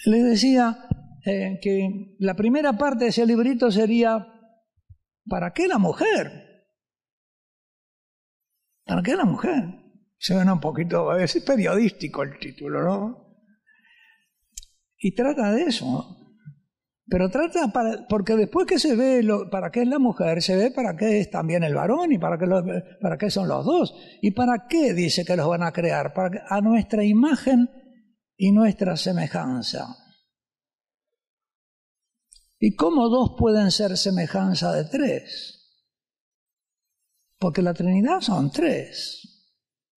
Les decía que la primera parte de ese librito sería, ¿para qué la mujer? ¿Para qué la mujer? Suena un poquito, es periodístico el título, ¿no? Y trata de eso, ¿no? Pero trata, porque después que se ve para qué es la mujer, se ve para qué es también el varón y para qué son los dos. ¿Y para qué dice que los van a crear? A nuestra imagen y nuestra semejanza. ¿Y cómo dos pueden ser semejanza de tres? Porque la Trinidad son tres.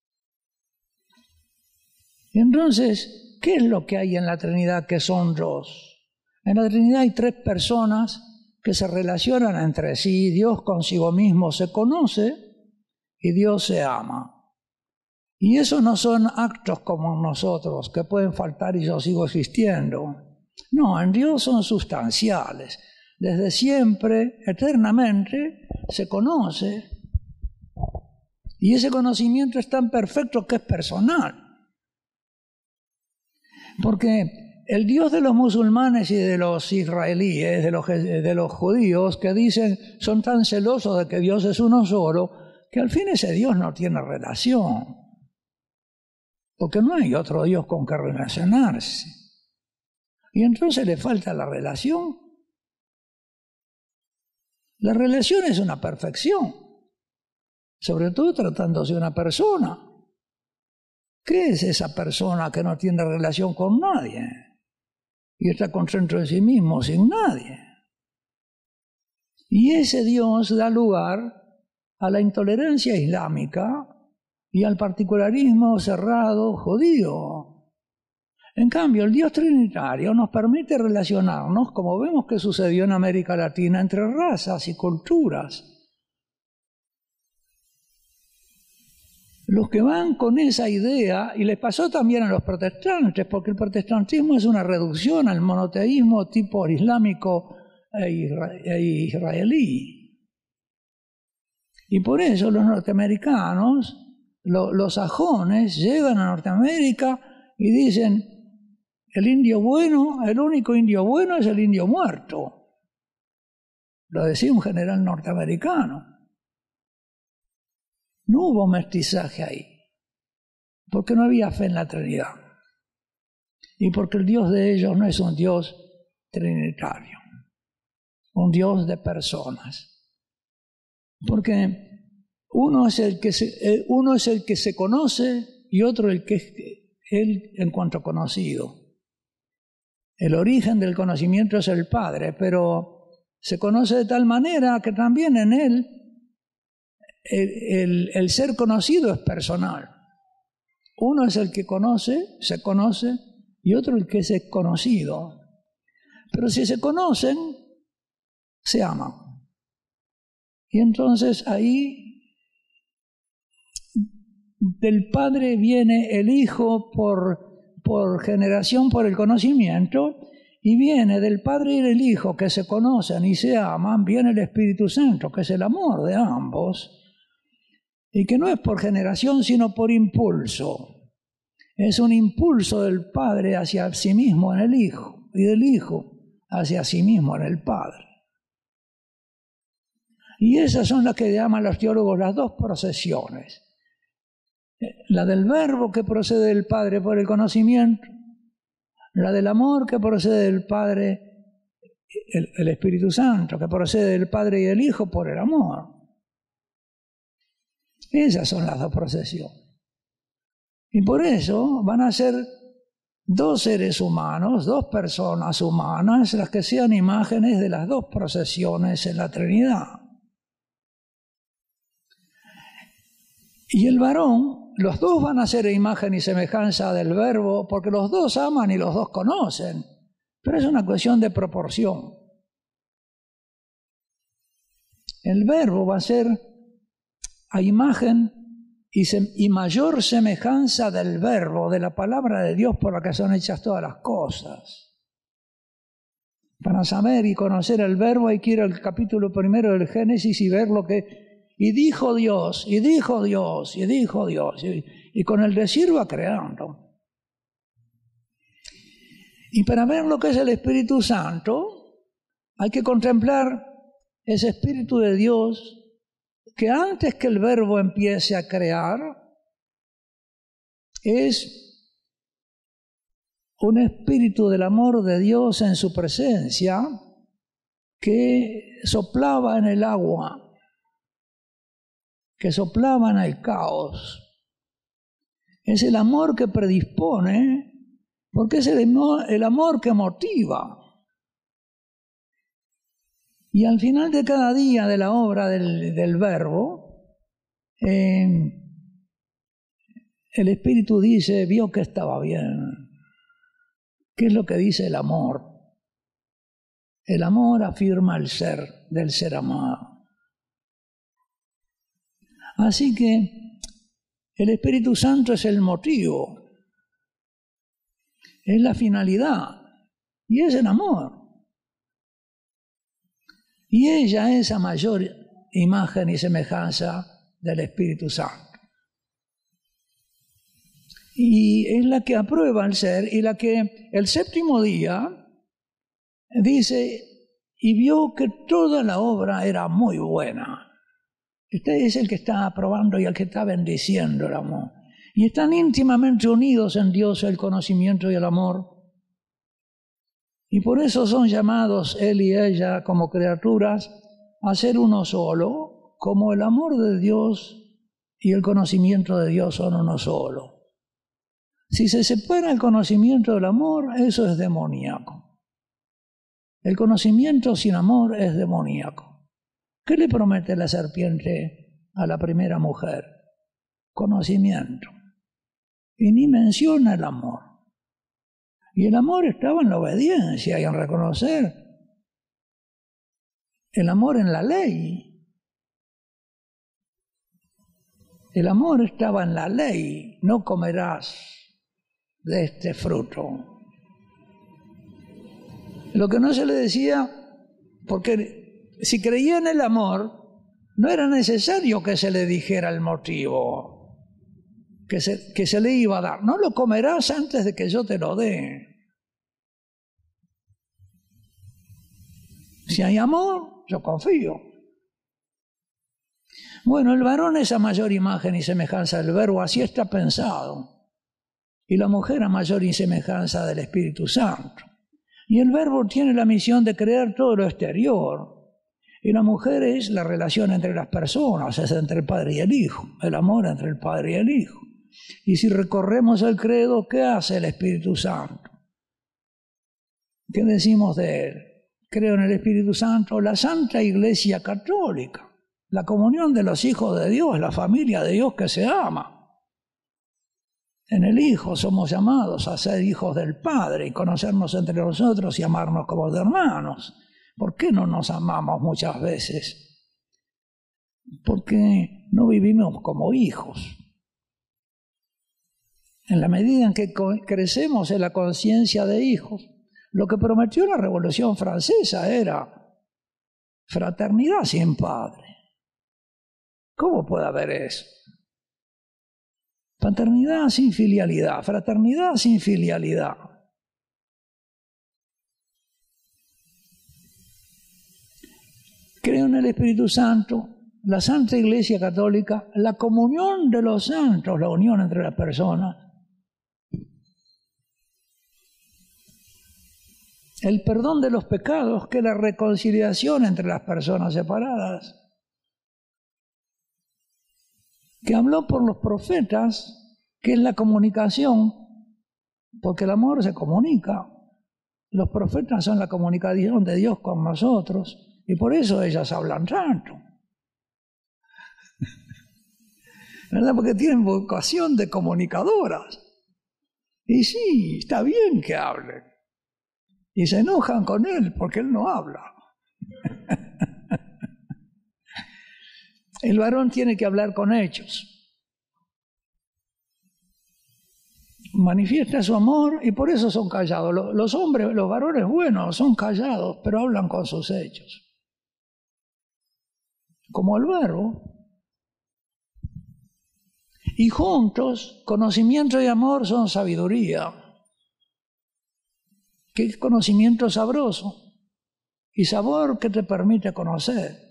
Y entonces, ¿qué es lo que hay en la Trinidad que son dos? En la Trinidad hay tres personas que se relacionan entre sí. Dios consigo mismo se conoce y Dios se ama. Y eso no son actos como nosotros, que pueden faltar y yo sigo existiendo. No, en Dios son sustanciales. Desde siempre, eternamente, se conoce. Y ese conocimiento es tan perfecto que es personal. Porque el Dios de los musulmanes y de los israelíes, de los judíos, que dicen, son tan celosos de que Dios es uno solo, que al fin ese Dios no tiene relación. Porque no hay otro Dios con que relacionarse. Y entonces le falta la relación. La relación es una perfección, sobre todo tratándose de una persona. ¿Qué es esa persona que no tiene relación con nadie? Y está concentrado en sí mismo, sin nadie. Y ese Dios da lugar a la intolerancia islámica y al particularismo cerrado judío. En cambio, el Dios trinitario nos permite relacionarnos, como vemos que sucedió en América Latina, entre razas y culturas. Los que van con esa idea, y les pasó también a los protestantes, porque el protestantismo es una reducción al monoteísmo tipo islámico e israelí. Y por eso los norteamericanos, los sajones, llegan a Norteamérica y dicen, el indio bueno, el único indio bueno es el indio muerto. Lo decía un general norteamericano. No hubo mestizaje ahí, porque no había fe en la Trinidad. Y porque el Dios de ellos no es un Dios trinitario, un Dios de personas. Porque uno es el que se conoce y otro el que es él en cuanto conocido. El origen del conocimiento es el Padre, pero se conoce de tal manera que también en él el ser conocido es personal. Uno es el que se conoce, y otro el que es conocido. Pero si se conocen, se aman. Y entonces ahí del Padre viene el Hijo por generación, por el conocimiento, y viene del Padre y del Hijo que se conocen y se aman, viene el Espíritu Santo, que es el amor de ambos. Y que no es por generación, sino por impulso. Es un impulso del Padre hacia sí mismo en el Hijo, y del Hijo hacia sí mismo en el Padre. Y esas son las que llaman los teólogos las dos procesiones. La del Verbo que procede del Padre por el conocimiento, la del amor que procede del Padre, el Espíritu Santo, que procede del Padre y del Hijo por el amor. Esas son las dos procesiones. Y por eso van a ser dos seres humanos, dos personas humanas, las que sean imágenes de las dos procesiones en la Trinidad. Y el varón, los dos van a ser imagen y semejanza del Verbo, porque los dos aman y los dos conocen, pero es una cuestión de proporción. El Verbo va a ser a imagen y mayor semejanza del Verbo, de la palabra de Dios por la que son hechas todas las cosas. Para saber y conocer el Verbo hay que ir al capítulo 1 del Génesis y ver lo que... Y dijo Dios, y dijo Dios, y dijo Dios, y con el decir va creando. Y para ver lo que es el Espíritu Santo, hay que contemplar ese Espíritu de Dios que antes que el Verbo empiece a crear, es un espíritu del amor de Dios en su presencia que soplaba en el agua, que soplaba en el caos. Es el amor que predispone, porque es el amor que motiva. Y al final de cada día de la obra del Verbo, el Espíritu dice, vio que estaba bien. ¿Qué es lo que dice el amor? El amor afirma el ser del ser amado. Así que el Espíritu Santo es el motivo, es la finalidad y es el amor. Y ella es la mayor imagen y semejanza del Espíritu Santo. Y es la que aprueba el ser y la que el séptimo día dice, y vio que toda la obra era muy buena. Este es el que está aprobando y el que está bendiciendo el amor. Y están íntimamente unidos en Dios el conocimiento y el amor. Y por eso son llamados él y ella como criaturas a ser uno solo, como el amor de Dios y el conocimiento de Dios son uno solo. Si se separa el conocimiento del amor, eso es demoníaco. El conocimiento sin amor es demoníaco. ¿Qué le promete la serpiente a la primera mujer? Conocimiento. Y ni menciona el amor. Y el amor estaba en la obediencia y en reconocer. El amor en la ley. El amor estaba en la ley. No comerás de este fruto. Lo que no se le decía, porque si creía en el amor, no era necesario que se le dijera el motivo que se le iba a dar. No lo comerás antes de que yo te lo dé. Si hay amor, yo confío. Bueno, el varón es a mayor imagen y semejanza del Verbo, así está pensado. Y la mujer a mayor y semejanza del Espíritu Santo. Y el Verbo tiene la misión de crear todo lo exterior. Y la mujer es la relación entre las personas, es entre el Padre y el Hijo, el amor entre el Padre y el Hijo. Y si recorremos el credo, ¿qué hace el Espíritu Santo? ¿Qué decimos de él? Creo en el Espíritu Santo, la Santa Iglesia Católica, la comunión de los hijos de Dios, la familia de Dios que se ama. En el Hijo somos llamados a ser hijos del Padre y conocernos entre nosotros y amarnos como de hermanos. ¿Por qué no nos amamos muchas veces? Porque no vivimos como hijos. En la medida en que crecemos en la conciencia de hijos, lo que prometió la Revolución Francesa era fraternidad sin padre. ¿Cómo puede haber eso? Paternidad sin filialidad, fraternidad sin filialidad. Creo en el Espíritu Santo, la Santa Iglesia Católica, la comunión de los santos, la unión entre las personas, el perdón de los pecados, que es la reconciliación entre las personas separadas, que habló por los profetas, que es la comunicación, porque el amor se comunica. Los profetas son la comunicación de Dios con nosotros, y por eso ellas hablan tanto. ¿Verdad? Porque tienen vocación de comunicadoras. Y sí, está bien que hablen. Y se enojan con él porque él no habla. El varón tiene que hablar con hechos. Manifiesta su amor y por eso son callados. Los hombres, los varones buenos son callados, pero hablan con sus hechos. Como el Verbo. Y juntos, conocimiento y amor son sabiduría. que es conocimiento sabroso y sabor que te permite conocer.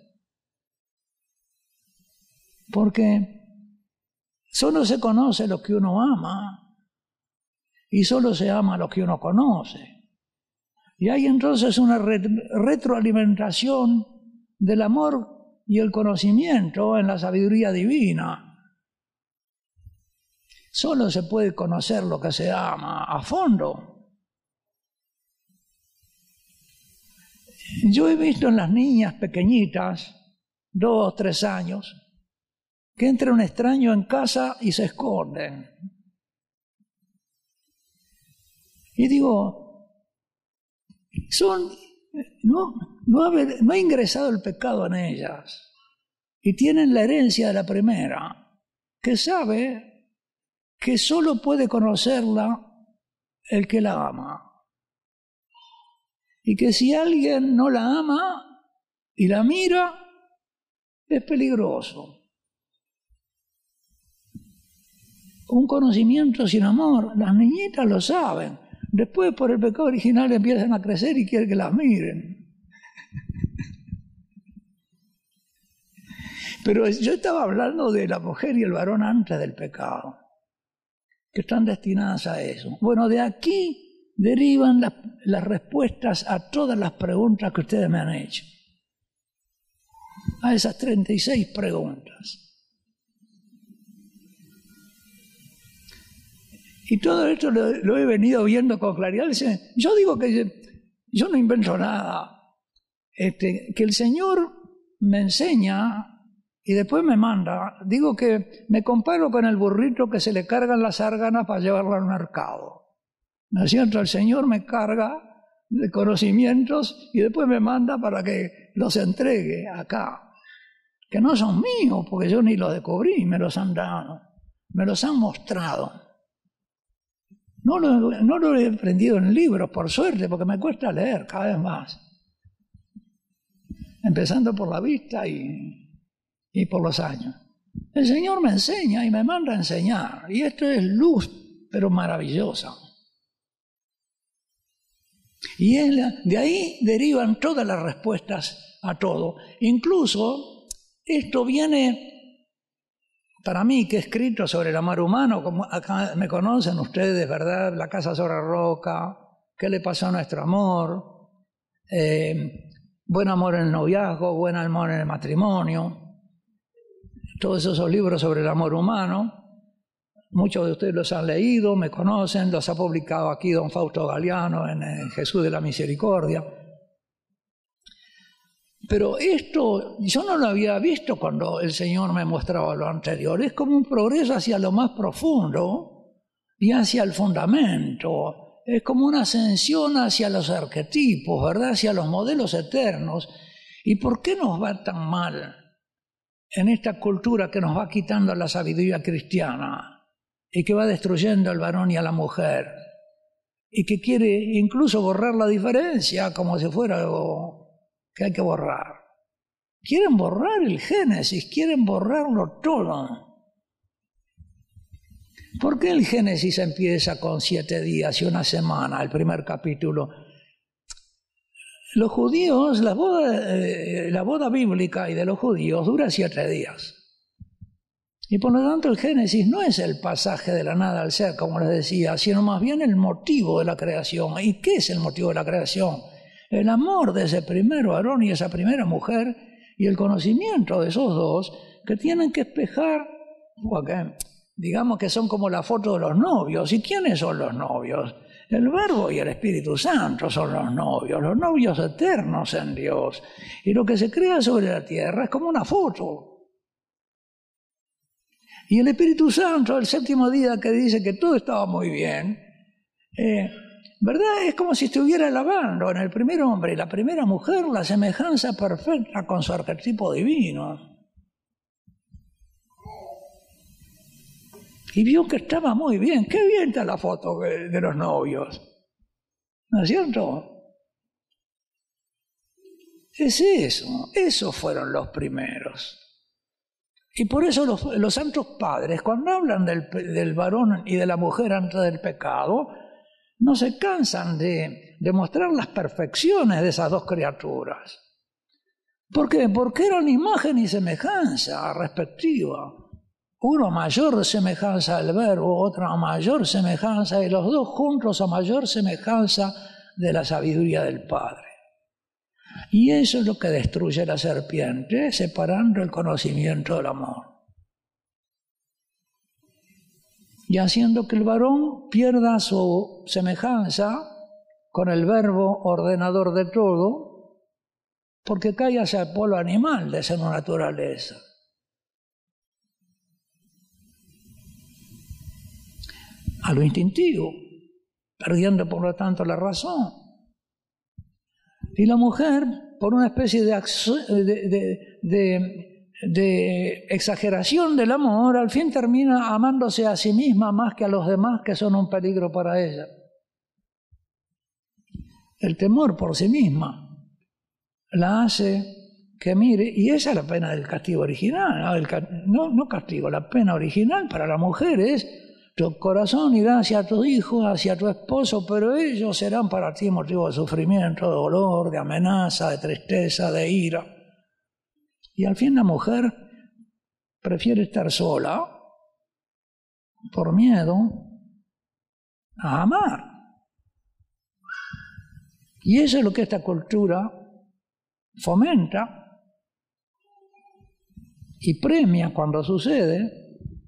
Porque solo se conoce lo que uno ama y solo se ama lo que uno conoce. Y hay entonces una retroalimentación del amor y el conocimiento en la sabiduría divina. Solo se puede conocer lo que se ama a fondo. Yo he visto en las niñas pequeñitas, 2, 3 años, que entra un extraño en casa y se esconden. Y digo, no ha ingresado el pecado en ellas. Y tienen la herencia de la primera, que sabe que solo puede conocerla el que la ama. Y que si alguien no la ama y la mira, es peligroso. Un conocimiento sin amor, las niñitas lo saben. Después, por el pecado original, empiezan a crecer y quieren que las miren. Pero yo estaba hablando de la mujer y el varón antes del pecado, que están destinadas a eso. Bueno, de aquí derivan las respuestas a todas las preguntas que ustedes me han hecho. A esas 36 preguntas. Y todo esto lo he venido viendo con claridad. Yo digo que yo no invento nada. Que el Señor me enseña y después me manda. Digo que me comparo con el burrito que se le cargan las árganas para llevarlo al mercado. ¿No es cierto? El Señor me carga de conocimientos y después me manda para que los entregue acá. Que no son míos, porque yo ni los descubrí, me los han dado. Me los han mostrado. No lo he aprendido en libros, por suerte, porque me cuesta leer cada vez más. Empezando por la vista y por los años. El Señor me enseña y me manda a enseñar. Y esto es luz, pero maravillosa. Y de ahí derivan todas las respuestas a todo. Incluso esto viene... Para mí, que he escrito sobre el amor humano, como acá me conocen ustedes, ¿verdad? La casa sobre la roca, ¿qué le pasó a nuestro amor? Buen amor en el noviazgo, buen amor en el matrimonio. Todos esos libros sobre el amor humano. Muchos de ustedes los han leído, me conocen, los ha publicado aquí don Fausto Galeano en Jesús de la Misericordia. Pero esto yo no lo había visto cuando el Señor me mostraba lo anterior. Es como un progreso hacia lo más profundo y hacia el fundamento. Es como una ascensión hacia los arquetipos, ¿verdad? Hacia los modelos eternos. ¿Y por qué nos va tan mal en esta cultura que nos va quitando la sabiduría cristiana y que va destruyendo al varón y a la mujer y que quiere incluso borrar la diferencia como si fuera algo que hay que borrar? Quieren borrar el Génesis, quieren borrarlo todo. ¿Por qué el Génesis empieza con 7 días y 1 semana, el primer capítulo? Los judíos, la boda bíblica y de los judíos dura 7 días. Y por lo tanto el Génesis no es el pasaje de la nada al ser, como les decía, sino más bien el motivo de la creación. ¿Y qué es el motivo de la creación? El amor de ese primer varón y esa primera mujer y el conocimiento de esos dos que tienen que espejar, porque digamos que son como la foto de los novios. ¿Y quiénes son los novios? El Verbo y el Espíritu Santo son los novios eternos en Dios. Y lo que se crea sobre la tierra es como una foto. Y el Espíritu Santo, el 7º día que dice que todo estaba muy bien, ¿verdad? Es como si estuviera alabando en el primer hombre y la primera mujer la semejanza perfecta con su arquetipo divino. Y vio que estaba muy bien. Qué bien está la foto de los novios. ¿No es cierto? Es eso. Esos fueron los primeros. Y por eso los santos padres, cuando hablan del varón y de la mujer antes del pecado, no se cansan de mostrar las perfecciones de esas dos criaturas. ¿Por qué? Porque eran imagen y semejanza respectiva. Uno mayor semejanza del Verbo, otro mayor semejanza, y los dos juntos a mayor semejanza de la sabiduría del Padre. Y eso es lo que destruye la serpiente, separando el conocimiento del amor. Y haciendo que el varón pierda su semejanza con el Verbo ordenador de todo, porque cae hacia el polo animal de su naturaleza. A lo instintivo, perdiendo por lo tanto la razón. Y la mujer, por una especie de exageración del amor, al fin termina amándose a sí misma más que a los demás que son un peligro para ella. El temor por sí misma la hace que mire, y esa es la pena del castigo original, no castigo, la pena original para la mujer es: tu corazón irá hacia tu hijo, hacia tu esposo, pero ellos serán para ti motivo de sufrimiento, de dolor, de amenaza, de tristeza, de ira. Y al fin la mujer prefiere estar sola por miedo a amar. Y eso es lo que esta cultura fomenta y premia cuando sucede.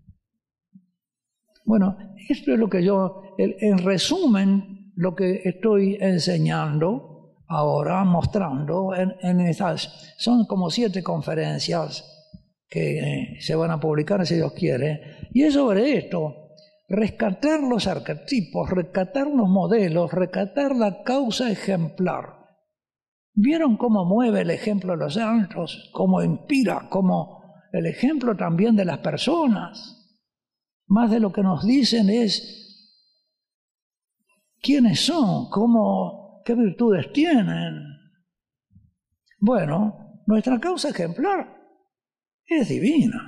Bueno, esto es lo que en resumen, lo que estoy enseñando ahora, mostrando en estas, son como 7 conferencias que se van a publicar si Dios quiere, y es sobre esto: rescatar los arquetipos, rescatar los modelos, rescatar la causa ejemplar. ¿Vieron cómo mueve el ejemplo de los santos? ¿Cómo inspira? ¿Cómo el ejemplo también de las personas? Más de lo que nos dicen es quiénes son, qué virtudes tienen. Bueno, nuestra causa ejemplar es divina.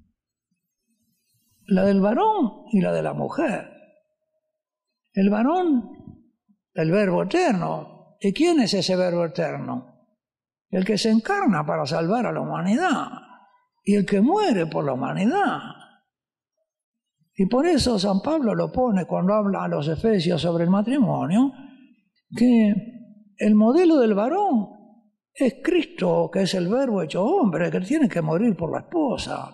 La del varón y la de la mujer. El varón, el Verbo eterno. ¿Y quién es ese Verbo eterno? El que se encarna para salvar a la humanidad y el que muere por la humanidad. Y por eso San Pablo lo pone cuando habla a los Efesios sobre el matrimonio, que el modelo del varón es Cristo, que es el Verbo hecho hombre, que tiene que morir por la esposa.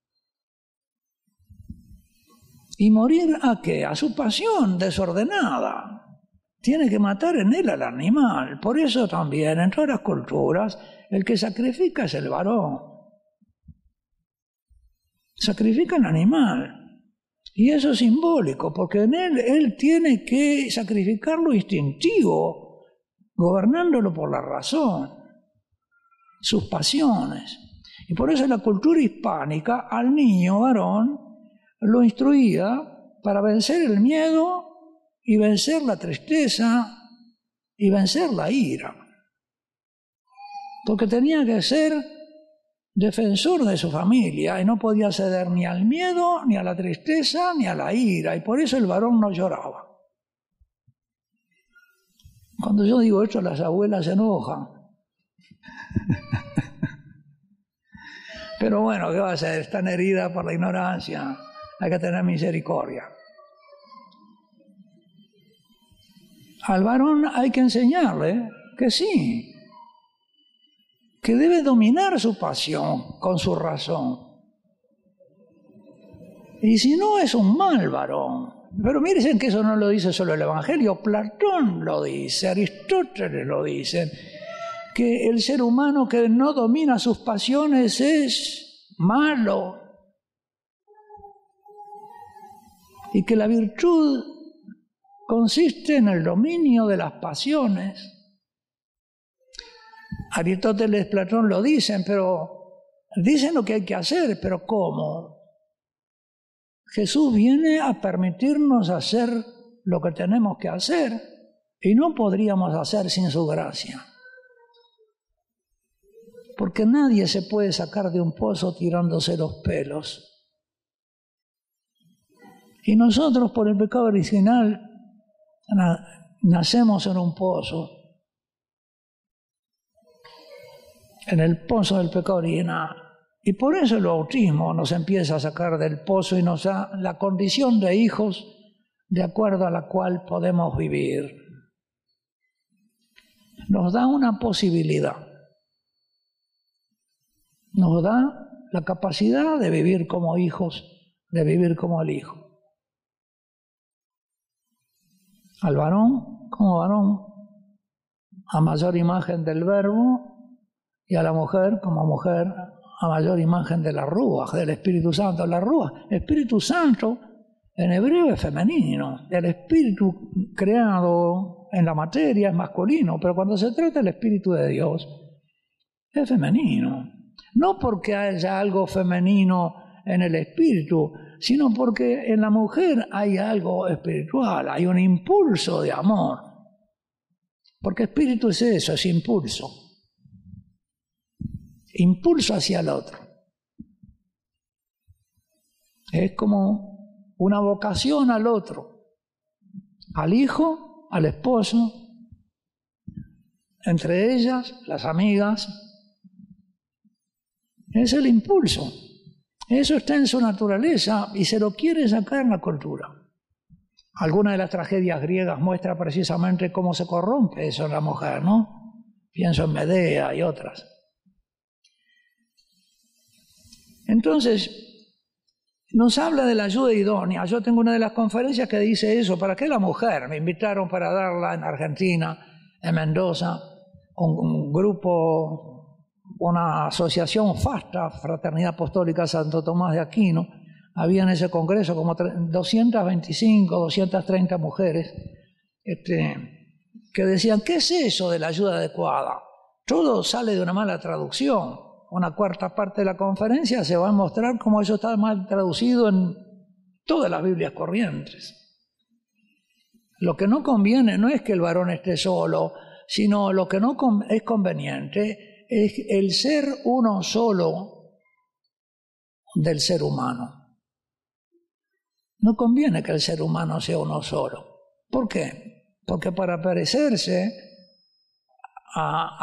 ¿Y morir a qué? A su pasión desordenada. Tiene que matar en él al animal. Por eso también en todas las culturas el que sacrifica es el varón. Sacrifica al animal. Y eso es simbólico, porque en él tiene que sacrificar lo instintivo, gobernándolo por la razón, sus pasiones. Y por eso la cultura hispánica al niño varón lo instruía para vencer el miedo y vencer la tristeza y vencer la ira. Porque tenía que ser defensor de su familia y no podía ceder ni al miedo, ni a la tristeza, ni a la ira, y por eso el varón no lloraba. Cuando yo digo esto, las abuelas se enojan. Pero bueno, ¿qué va a hacer? Están heridas por la ignorancia, hay que tener misericordia. Al varón hay que enseñarle que sí, que debe dominar su pasión con su razón. Y si no, es un mal varón. Pero miren que eso no lo dice solo el Evangelio, Platón lo dice, Aristóteles lo dice, que el ser humano que no domina sus pasiones es malo. Y que la virtud consiste en el dominio de las pasiones. Aristóteles, Platón lo dicen, pero dicen lo que hay que hacer, pero ¿cómo? Jesús viene a permitirnos hacer lo que tenemos que hacer y no podríamos hacer sin su gracia. Porque nadie se puede sacar de un pozo tirándose los pelos. Y nosotros, por el pecado original, nacemos en un pozo, en el pozo del pecado original. Y por eso el bautismo nos empieza a sacar del pozo y nos da la condición de hijos de acuerdo a la cual podemos vivir. Nos da una posibilidad. Nos da la capacidad de vivir como hijos, de vivir como el Hijo. Al varón como varón, a mayor imagen del Verbo, y a la mujer como mujer, a mayor imagen de la Ruaj, del Espíritu Santo. La Ruaj, Espíritu Santo, en hebreo es femenino. El Espíritu creado en la materia es masculino, pero cuando se trata del Espíritu de Dios, es femenino. No porque haya algo femenino en el Espíritu, sino porque en la mujer hay algo espiritual, hay un impulso de amor. Porque Espíritu es eso, es impulso. Impulso hacia el otro. Es como una vocación al otro, al hijo, al esposo, entre ellas, las amigas. Es el impulso. Eso está en su naturaleza y se lo quiere sacar en la cultura. Alguna de las tragedias griegas muestra precisamente cómo se corrompe eso en la mujer, ¿no? Pienso en Medea y otras. Entonces, nos habla de la ayuda idónea. Yo tengo una de las conferencias que dice eso. ¿Para qué la mujer? Me invitaron para darla en Argentina, en Mendoza, un grupo, una asociación FASTA, Fraternidad Apostólica Santo Tomás de Aquino. Había en ese congreso como 225, 230 mujeres que decían, ¿qué es eso de la ayuda adecuada? Todo sale de una mala traducción. Una cuarta parte de la conferencia se va a mostrar cómo eso está mal traducido en todas las Biblias corrientes. Lo que no conviene no es que el varón esté solo, sino lo que no es conveniente es el ser uno solo del ser humano. No conviene que el ser humano sea uno solo. ¿Por qué? Porque para parecerse a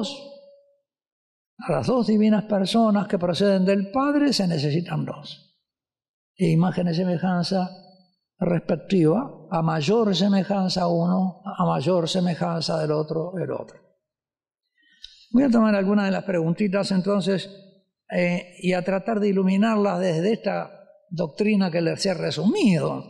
las dos divinas personas que proceden del Padre se necesitan dos. E imagen y semejanza respectiva, a mayor semejanza uno, a mayor semejanza del otro, el otro. Voy a tomar algunas de las preguntitas entonces y a tratar de iluminarlas desde esta doctrina que les he resumido.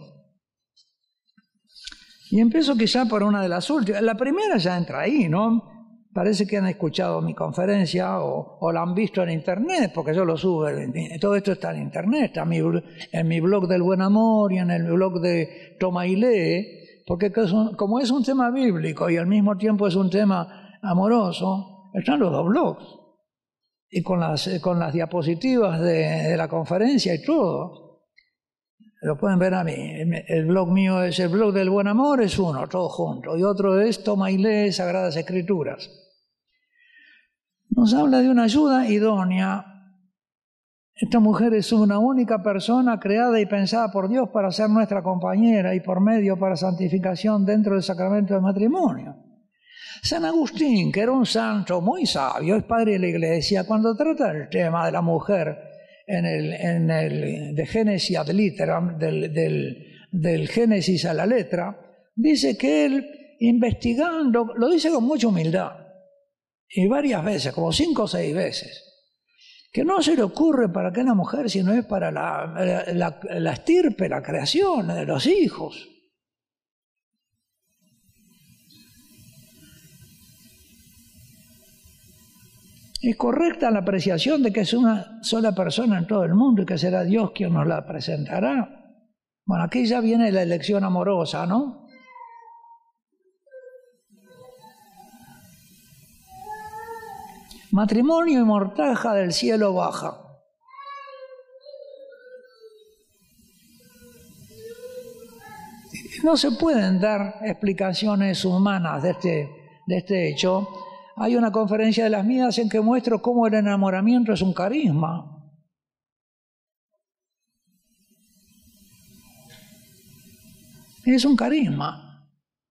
Y empiezo quizá por una de las últimas. La primera ya entra ahí, ¿no? Parece que han escuchado mi conferencia o la han visto en internet, porque yo lo subo. Todo esto está en internet, está en mi blog del Buen Amor y en el blog de Toma y Lee, porque como es un tema bíblico y al mismo tiempo es un tema amoroso, están los dos blogs. Y con las diapositivas de la conferencia y todo. Lo pueden ver a mí. El blog mío es el blog del Buen Amor, es uno, todo junto. Y otro es Toma y Lee, Sagradas Escrituras. Nos habla de una ayuda idónea. Esta mujer es una única persona creada y pensada por Dios para ser nuestra compañera y por medio para santificación dentro del sacramento del matrimonio. San Agustín, que era un santo muy sabio, es padre de la Iglesia, cuando trata el tema de la mujer de Génesis ad litteram, del Génesis a la letra, dice que él, investigando, lo dice con mucha humildad, y varias veces, como 5 o 6 veces, que no se le ocurre para qué la mujer, sino es para la estirpe, la creación de los hijos. Es correcta la apreciación de que es una sola persona en todo el mundo y que será Dios quien nos la presentará. Bueno, aquí ya viene la elección amorosa, ¿no? Matrimonio y mortaja del cielo baja. No se pueden dar explicaciones humanas de este hecho. Hay una conferencia de las mías en que muestro cómo el enamoramiento es un carisma. Es un carisma.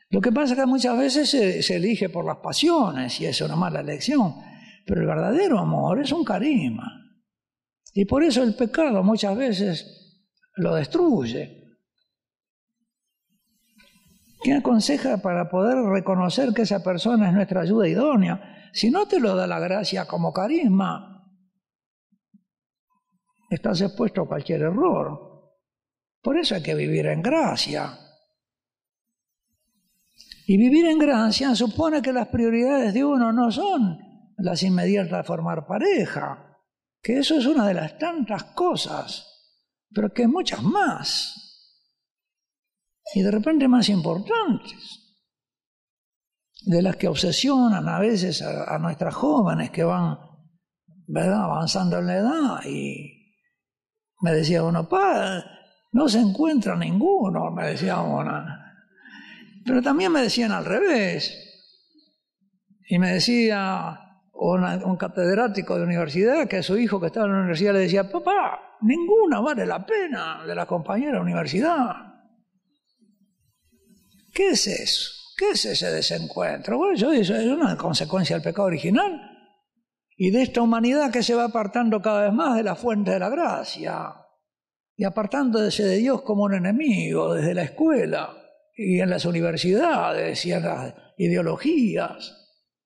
Lo que pasa es que muchas veces se elige por las pasiones y es una mala elección, pero el verdadero amor es un carisma. Y por eso el pecado muchas veces lo destruye. ¿Qué aconseja para poder reconocer que esa persona es nuestra ayuda idónea? Si no te lo da la gracia como carisma, estás expuesto a cualquier error. Por eso hay que vivir en gracia. Y vivir en gracia supone que las prioridades de uno no son las inmediatas de formar pareja, que eso es una de las tantas cosas, pero que hay muchas más. Y de repente más importantes, de las que obsesionan a veces a nuestras jóvenes que van, ¿verdad?, avanzando en la edad. Y me decía uno, no se encuentra ninguno, me decía una. Pero también me decían al revés. Y me decía un catedrático de universidad que a su hijo que estaba en la universidad le decía, papá, ninguna vale la pena de la compañera de universidad. ¿Qué es eso? ¿Qué es ese desencuentro? Bueno, eso es una consecuencia del pecado original y de esta humanidad que se va apartando cada vez más de la fuente de la gracia y apartándose de Dios como un enemigo desde la escuela y en las universidades y en las ideologías.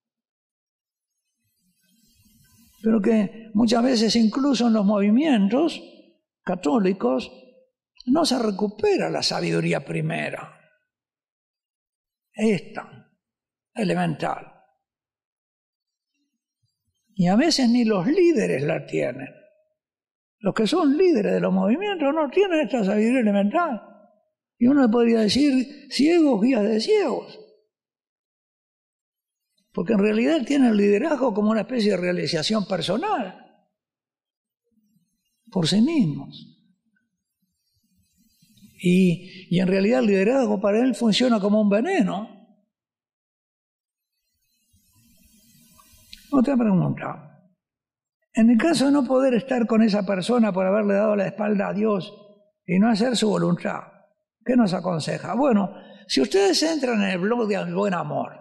Pero que muchas veces incluso en los movimientos católicos no se recupera la sabiduría primera. Esta, elemental. Y a veces ni los líderes la tienen. Los que son líderes de los movimientos no tienen esta sabiduría elemental. Y uno podría decir, ciegos, guías de ciegos. Porque en realidad tienen el liderazgo como una especie de realización personal. Por sí mismos. Y en realidad el liderazgo para él funciona como un veneno. Otra pregunta. En el caso de no poder estar con esa persona por haberle dado la espalda a Dios y no hacer su voluntad, ¿qué nos aconseja? Bueno, si ustedes entran en el blog de Buen Amor,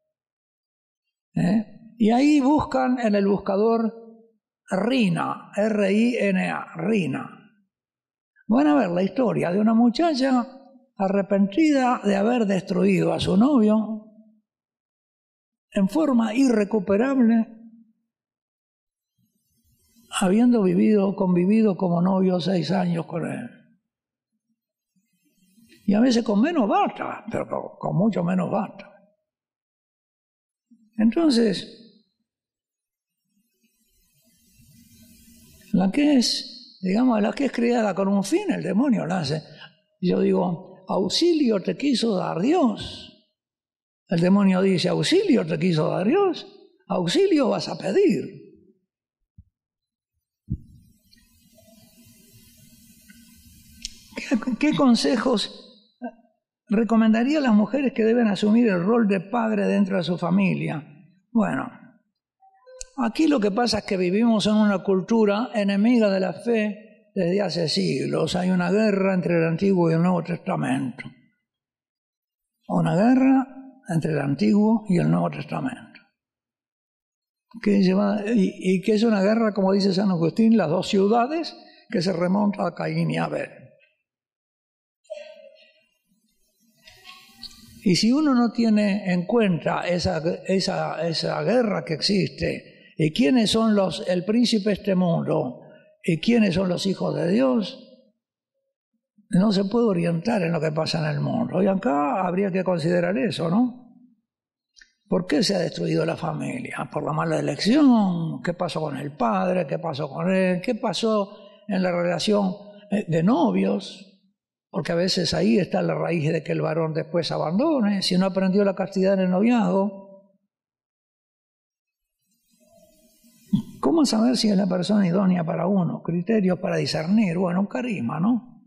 y ahí buscan en el buscador Rina, R-I-N-A, Rina, van a ver la historia de una muchacha arrepentida de haber destruido a su novio en forma irrecuperable, habiendo convivido como novio 6 años con él. Y a veces con menos basta, pero con mucho menos basta. Entonces, la que es creada con un fin, el demonio la hace. Yo digo, auxilio te quiso dar Dios. El demonio dice, auxilio te quiso dar Dios, auxilio vas a pedir. ¿Qué consejos recomendaría a las mujeres que deben asumir el rol de padre dentro de su familia? Bueno, aquí lo que pasa es que vivimos en una cultura enemiga de la fe desde hace siglos. Hay una guerra entre el Antiguo y el Nuevo Testamento. Una guerra entre el Antiguo y el Nuevo Testamento. Que es una guerra, como dice San Agustín, las dos ciudades que se remonta a Caín y Abel. Y si uno no tiene en cuenta esa guerra que existe, y quiénes son el príncipe de este mundo, y quiénes son los hijos de Dios, no se puede orientar en lo que pasa en el mundo. Y acá habría que considerar eso, ¿no? ¿Por qué se ha destruido la familia? ¿Por la mala elección? ¿Qué pasó con el padre? ¿Qué pasó con él? ¿Qué pasó en la relación de novios? Porque a veces ahí está la raíz de que el varón después abandone, si no aprendió la castidad en el noviazgo. ¿Cómo saber si es la persona idónea para uno? Criterios para discernir. Bueno, un carisma, ¿no?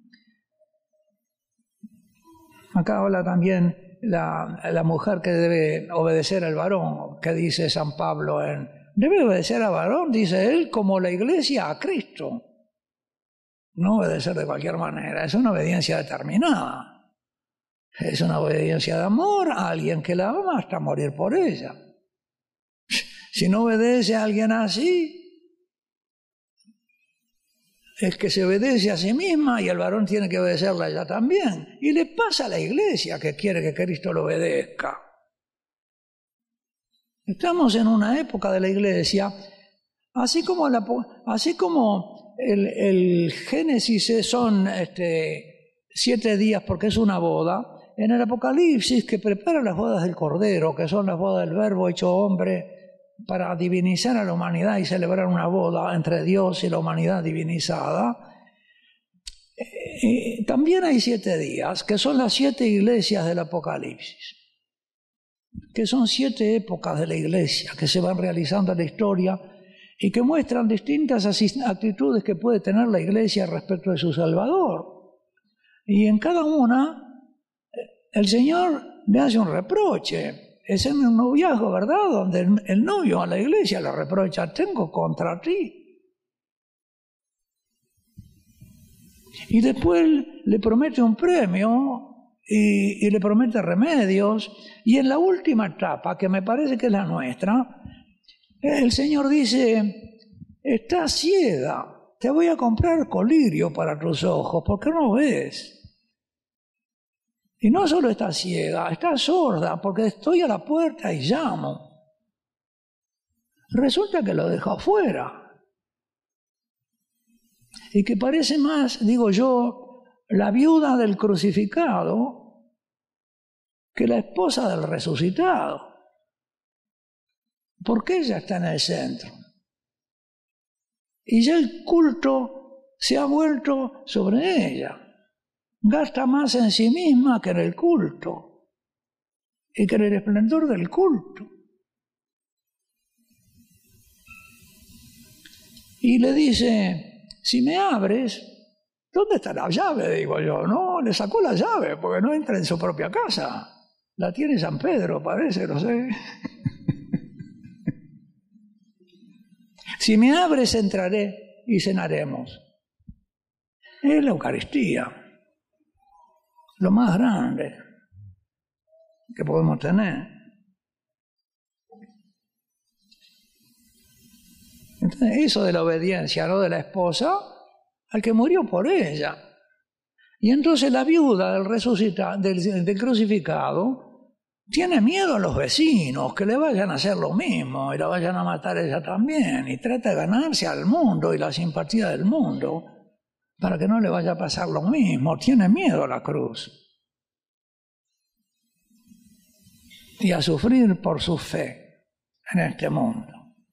Acá habla también la mujer que debe obedecer al varón, que dice San Pablo debe obedecer al varón, dice él, como la iglesia a Cristo. No obedecer de cualquier manera, es una obediencia determinada. Es una obediencia de amor a alguien que la ama hasta morir por ella. Si no obedece a alguien así, es que se obedece a sí misma y el varón tiene que obedecerla a ella también. Y le pasa a la iglesia que quiere que Cristo lo obedezca. Estamos en una época de la iglesia, así como el Génesis son 7 días porque es una boda, en el Apocalipsis que prepara las bodas del Cordero, que son las bodas del Verbo hecho hombre, para divinizar a la humanidad y celebrar una boda entre Dios y la humanidad divinizada. También hay 7 días, que son las 7 iglesias del Apocalipsis, que son 7 épocas de la iglesia que se van realizando en la historia y que muestran distintas actitudes que puede tener la iglesia respecto de su Salvador. Y en cada una el Señor le hace un reproche. Es en un noviazgo, ¿verdad?, donde el novio a la iglesia le reprocha: tengo contra ti. Y después le promete un premio y le promete remedios. Y en la última etapa, que me parece que es la nuestra, el Señor dice: estás ciega, te voy a comprar colirio para tus ojos, porque no ves. Y no solo estás ciega, estás sorda, porque estoy a la puerta y llamo. Resulta que lo dejó afuera. Y que parece más, digo yo, la viuda del crucificado que la esposa del resucitado. Porque ella está en el centro. Y ya el culto se ha vuelto sobre ella. Gasta más en sí misma que en el culto y que en el esplendor del culto. Y le dice: si me abres, ¿dónde está la llave? Digo yo. No, le sacó la llave porque no entra en su propia casa. La tiene San Pedro, parece, no sé. Si me abres, entraré y cenaremos. Es la Eucaristía. Lo más grande que podemos tener. Entonces, eso de la obediencia, ¿no?, de la esposa al que murió por ella. Y entonces la viuda del crucificado tiene miedo a los vecinos que le vayan a hacer lo mismo y la vayan a matar a ella también, y trata de ganarse al mundo y la simpatía del mundo para que no le vaya a pasar lo mismo. Tiene miedo a la cruz y a sufrir por su fe en este mundo.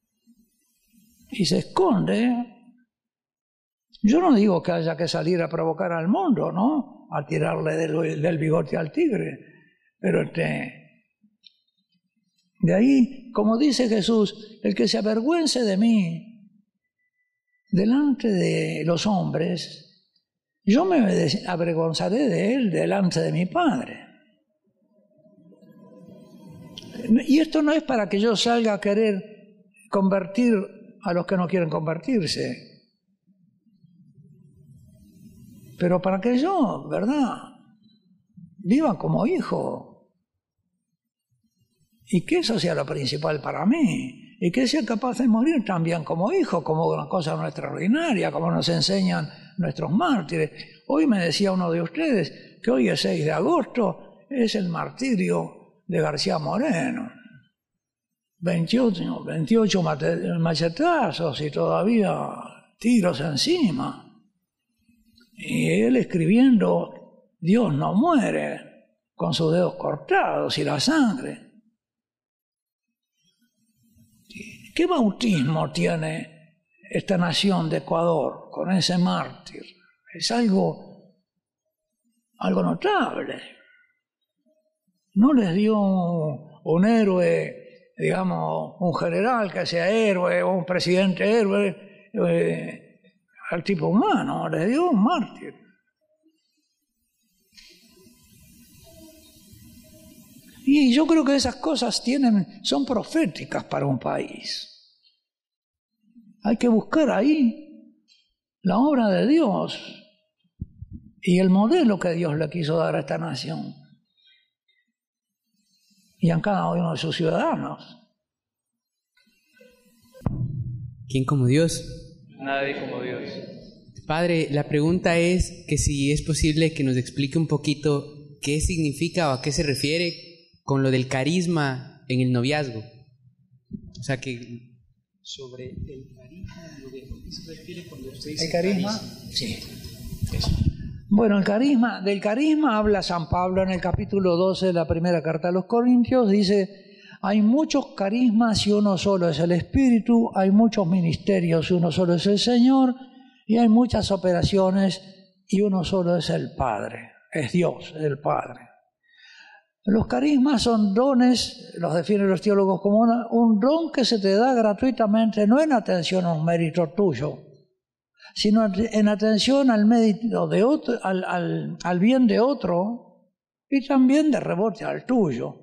Y se esconde. Yo no digo que haya que salir a provocar al mundo, ¿no?, a tirarle del bigote al tigre, pero de ahí, como dice Jesús, el que se avergüence de mí delante de los hombres, yo me avergonzaré de él delante de mi Padre. Y esto no es para que yo salga a querer convertir a los que no quieren convertirse, pero para que yo, ¿verdad?, viva como hijo, y que eso sea lo principal para mí, y que sea capaz de morir también como hijo, como una cosa no extraordinaria, como nos enseñan nuestros mártires. Hoy me decía uno de ustedes que hoy es 6 de agosto, es el martirio de García Moreno. 28 machetazos y todavía tiros encima. Y él escribiendo: Dios no muere, con sus dedos cortados y la sangre. ¿Qué bautismo tiene esta nación de Ecuador con ese mártir? Es algo notable. No les dio un héroe, digamos, un general que sea héroe o un presidente héroe al tipo humano, les dio un mártir. Y yo creo que esas cosas son proféticas para un país. Hay que buscar ahí la obra de Dios y el modelo que Dios le quiso dar a esta nación. y en cada uno de sus ciudadanos. ¿Quién como Dios? Nadie como Dios. Padre, la pregunta es que si es posible que nos explique un poquito qué significa o a qué se refiere con lo del carisma en el noviazgo. O sea que sobre el carisma en el noviazgo, ¿qué se refiere cuando usted dice ¿El carisma? Sí. Eso. Bueno, del carisma habla San Pablo en el capítulo 12 de la primera carta a los Corintios. Dice, hay muchos carismas y uno solo es el Espíritu, hay muchos ministerios y uno solo es el Señor, y hay muchas operaciones y uno solo es el Padre, es Dios, el Padre. Los carismas son dones, los definen los teólogos como un don que se te da gratuitamente, no en atención a un mérito tuyo, sino en atención al mérito de otro, al bien de otro y también de rebote al tuyo.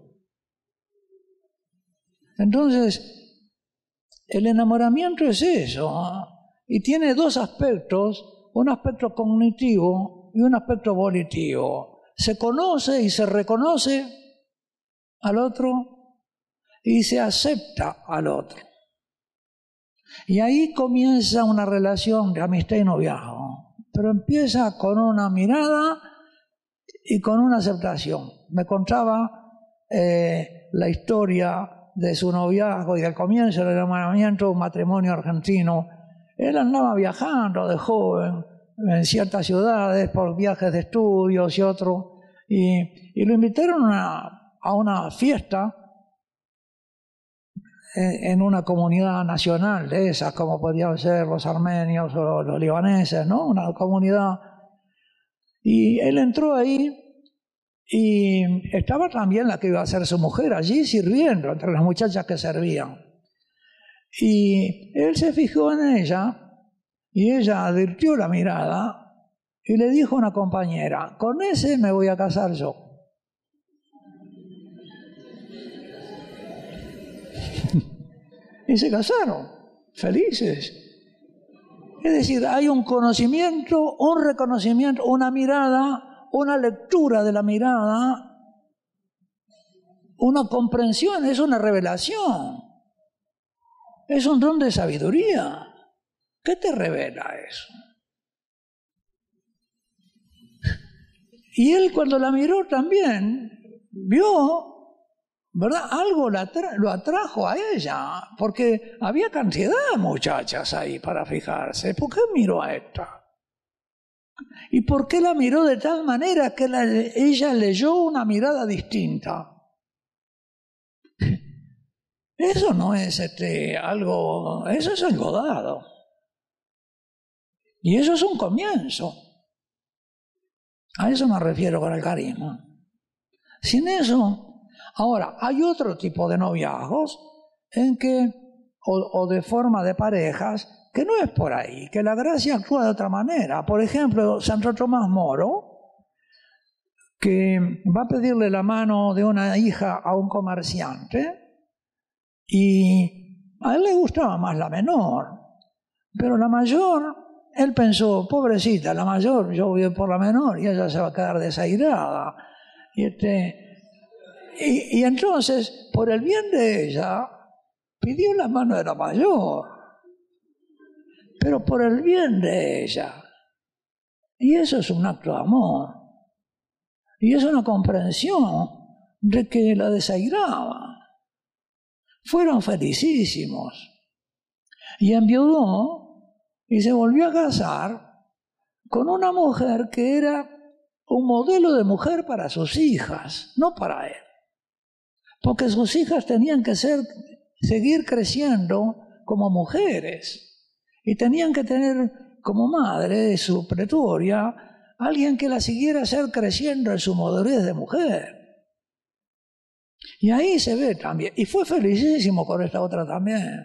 Entonces, el enamoramiento es eso, ¿eh? Y tiene dos aspectos, un aspecto cognitivo y un aspecto volitivo. Se conoce y se reconoce al otro y se acepta al otro. Y ahí comienza una relación de amistad y noviazgo, pero empieza con una mirada y con una aceptación. Me contaba la historia de su noviazgo y del comienzo del enamoramiento de un matrimonio argentino. Él andaba viajando de joven en ciertas ciudades por viajes de estudios y otro, y lo invitaron a una fiesta en una comunidad nacional de esas, como podían ser los armenios o los libaneses, ¿no? Una comunidad. Y él entró ahí y estaba también la que iba a ser su mujer allí sirviendo, entre las muchachas que servían. Y él se fijó en ella y ella advirtió la mirada y le dijo a una compañera, con ese me voy a casar yo. Y se casaron, felices. Es decir, hay un conocimiento, un reconocimiento, una mirada, una lectura de la mirada, una comprensión, es una revelación. Es un don de sabiduría. ¿Qué te revela eso? Y él cuando la miró también vio, ¿verdad? Algo lo atrajo a ella, porque había cantidad de muchachas ahí para fijarse. ¿Por qué miró a esta? ¿Y por qué la miró de tal manera que ella leyó una mirada distinta? Eso no es algo, eso es algo dado. Y eso es un comienzo. A eso me refiero con el carisma. Sin eso, ahora, hay otro tipo de noviazgos en que, o de forma de parejas, que no es por ahí, que la gracia actúa de otra manera. Por ejemplo, Santo Tomás Moro, que va a pedirle la mano de una hija a un comerciante, y a él le gustaba más la menor, pero la mayor, él pensó, pobrecita, la mayor, yo voy por la menor y ella se va a quedar desairada. Y entonces, por el bien de ella, pidió la mano de la mayor, pero por el bien de ella. Y eso es un acto de amor. Y es una comprensión de que la desairaba. Fueron felicísimos. Y enviudó y se volvió a casar con una mujer que era un modelo de mujer para sus hijas, no para él. Porque sus hijas tenían que seguir creciendo como mujeres y tenían que tener como madre supletoria alguien que la siguiera creciendo en su madurez de mujer. Y ahí se ve también, y fue felicísimo con esta otra también.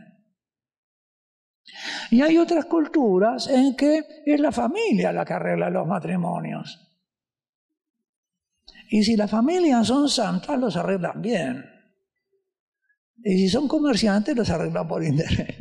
Y hay otras culturas en que es la familia la que arregla los matrimonios. Y si las familias son santas, los arreglan bien. Y si son comerciantes, los arreglan por interés.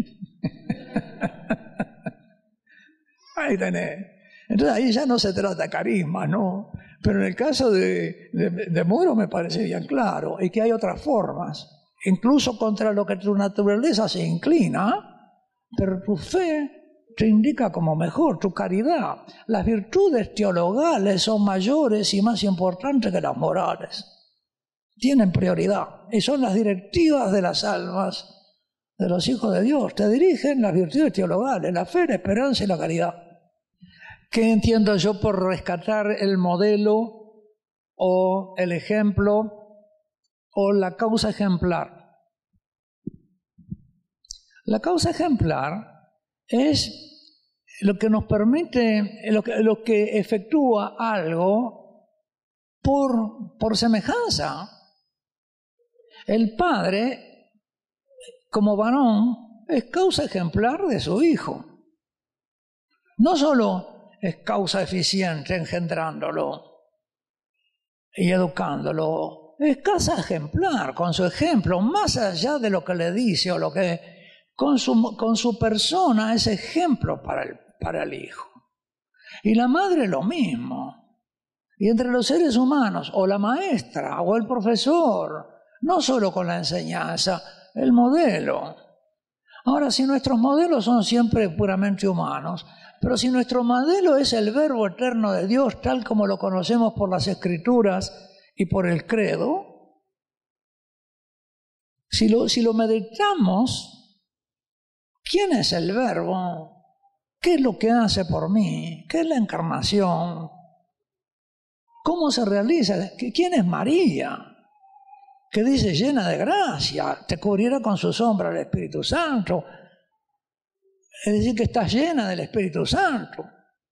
Ahí tenés. Entonces ahí ya no se trata de carisma, ¿no? Pero en el caso de Moro me parece bien claro, y que hay otras formas, incluso contra lo que tu naturaleza se inclina, pero tu fe te indica como mejor, tu caridad. Las virtudes teologales son mayores y más importantes que las morales. Tienen prioridad y son las directivas de las almas de los hijos de Dios. Te dirigen las virtudes teologales, la fe, la esperanza y la caridad. ¿Qué entiendo yo por rescatar el modelo o el ejemplo o la causa ejemplar? La causa ejemplar es lo que nos permite, lo que efectúa algo por semejanza. El padre, como varón, es causa ejemplar de su hijo. No solo es causa eficiente engendrándolo y educándolo, es causa ejemplar con su ejemplo, más allá de lo que le dice o lo que con su persona es ejemplo para el hijo. Y la madre lo mismo. Y entre los seres humanos, o la maestra, o el profesor, no solo con la enseñanza, el modelo. Ahora, si nuestros modelos son siempre puramente humanos, pero si nuestro modelo es el Verbo eterno de Dios, tal como lo conocemos por las Escrituras y por el credo, si lo meditamos, ¿quién es el Verbo? ¿Qué es lo que hace por mí? ¿Qué es la encarnación? ¿Cómo se realiza? ¿Quién es María? Que dice llena de gracia, te cubrirá con su sombra el Espíritu Santo. Es decir, que estás llena del Espíritu Santo.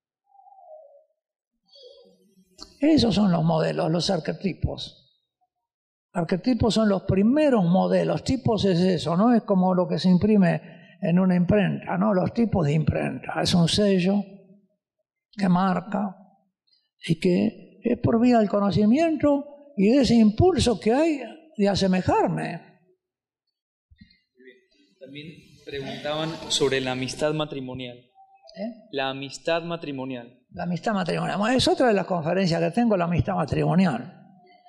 Esos son los modelos, los arquetipos. Arquetipos son los primeros modelos. Tipos es eso, no es como lo que se imprime en una imprenta, no, los tipos de imprenta. Es un sello que marca y que es por vía del conocimiento y de ese impulso que hay de asemejarme. También preguntaban sobre la amistad matrimonial. La amistad matrimonial. La amistad matrimonial. Bueno, es otra de las conferencias que tengo, la amistad matrimonial.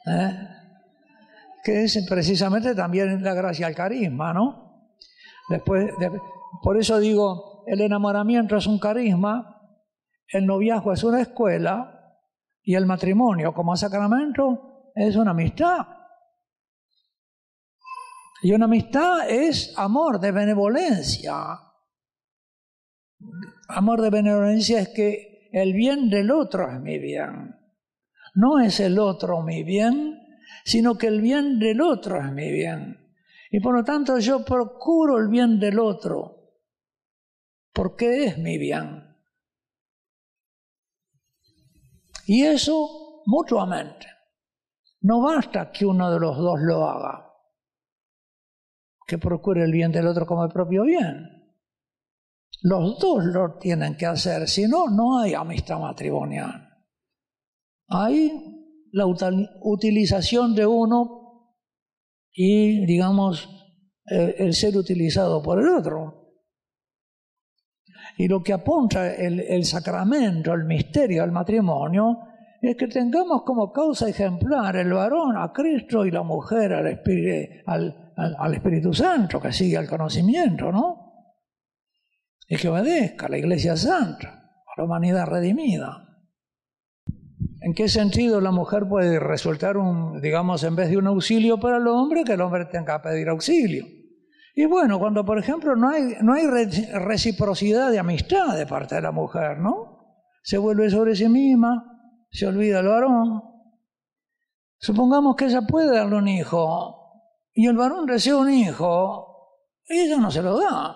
Que es precisamente también la gracia al carisma, ¿no? Por eso digo, el enamoramiento es un carisma, el noviazgo es una escuela y el matrimonio como sacramento es una amistad. Y una amistad es amor de benevolencia. Amor de benevolencia es que el bien del otro es mi bien. No es el otro mi bien, sino que el bien del otro es mi bien. Y por lo tanto yo procuro el bien del otro, porque es mi bien. Y eso mutuamente. No basta que uno de los dos lo haga, que procure el bien del otro como el propio bien. Los dos lo tienen que hacer, si no, no hay amistad matrimonial. Hay la utilización de uno y, digamos, el ser utilizado por el otro. Y lo que apunta el sacramento, el misterio del matrimonio, es que tengamos como causa ejemplar el varón a Cristo y la mujer al Espíritu Santo, que sigue al conocimiento, ¿no? Y que obedezca a la Iglesia Santa, a la humanidad redimida. ¿En qué sentido la mujer puede resultar digamos, en vez de un auxilio para el hombre, que el hombre tenga que pedir auxilio? Y bueno, cuando por ejemplo no hay reciprocidad de amistad de parte de la mujer, ¿no? Se vuelve sobre sí misma, se olvida el varón. Supongamos que ella puede darle un hijo y el varón desea un hijo y ella no se lo da.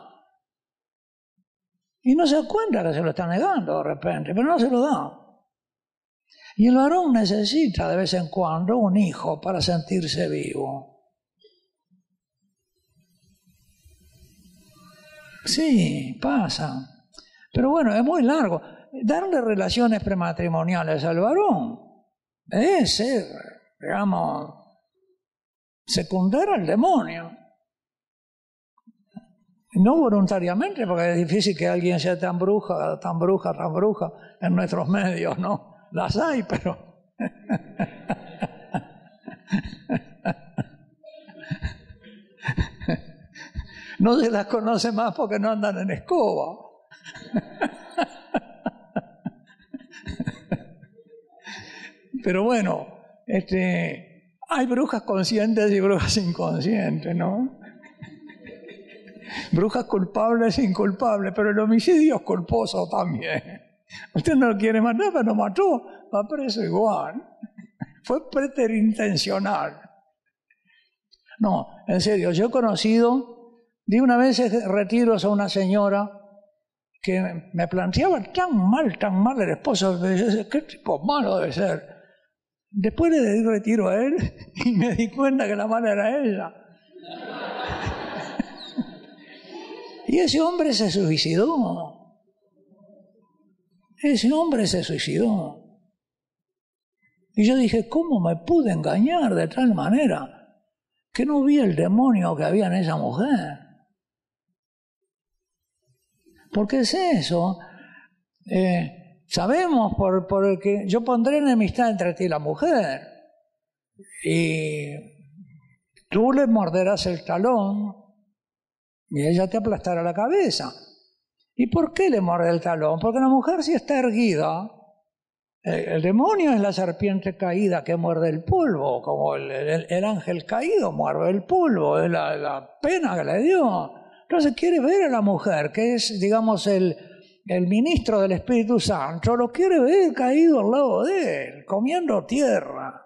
Y no se da cuenta que se lo está negando de repente, pero no se lo da. Y el varón necesita de vez en cuando un hijo para sentirse vivo. Sí, pasa. Pero bueno, es muy largo. Darle relaciones prematrimoniales al varón es ser, digamos, secundar al demonio. No voluntariamente, porque es difícil que alguien sea tan bruja en nuestros medios, ¿no? Las hay, pero No se las conoce más porque no andan en escoba. Pero bueno, hay brujas conscientes y brujas inconscientes, ¿no? Brujas culpables e inculpables, pero el homicidio es culposo también. Usted no lo quiere matar, pero lo mató, va preso igual. Fue preterintencional. No, en serio, yo he conocido, di una vez retiros a una señora que me planteaba tan mal el esposo, ¿qué tipo malo debe ser? Después le di retiro a él y me di cuenta que la mala era ella. Y ese hombre se suicidó. Ese hombre se suicidó. Y yo dije, ¿cómo me pude engañar de tal manera que no vi el demonio que había en esa mujer? ¿Por qué es eso? Sabemos porque yo pondré enemistad entre ti y la mujer, y tú le morderás el talón y ella te aplastará la cabeza. ¿Y por qué le muerde el talón? Porque la mujer, si está erguida, el demonio es la serpiente caída que muerde el polvo, como el ángel caído muerde el polvo, es la pena que le dio. Entonces quiere ver a la mujer, que es, digamos, el ministro del Espíritu Santo, lo quiere ver caído al lado de él, comiendo tierra.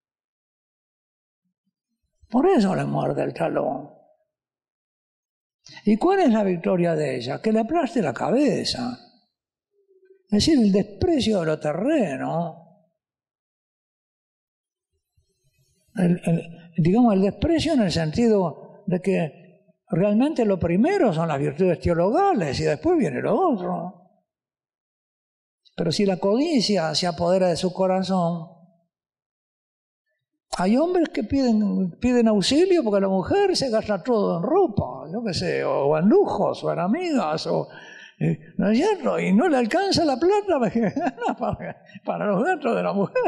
Por eso le muerde el talón. ¿Y cuál es la victoria de ella? Que le aplaste la cabeza. Es decir, el desprecio de lo terreno. Digamos, el desprecio en el sentido de que realmente lo primero son las virtudes teologales y después viene lo otro. Pero si la codicia se apodera de su corazón, hay hombres que piden auxilio porque la mujer se gasta todo en ropa, yo qué sé, o en lujos, o en amigas, ¿no es cierto? Y no le alcanza la plata para los gastos de la mujer.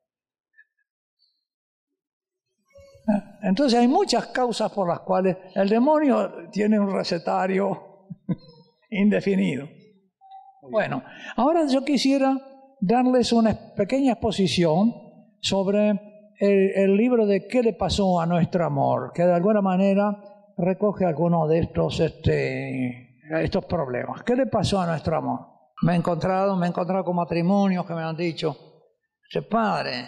Entonces hay muchas causas por las cuales el demonio tiene un recetario indefinido. Bueno, ahora yo quisiera darles una pequeña exposición sobre el libro de ¿Qué le pasó a nuestro amor?, que de alguna manera recoge algunos de estos problemas. ¿Qué le pasó a nuestro amor? Me he encontrado con matrimonios que me han dicho, padre,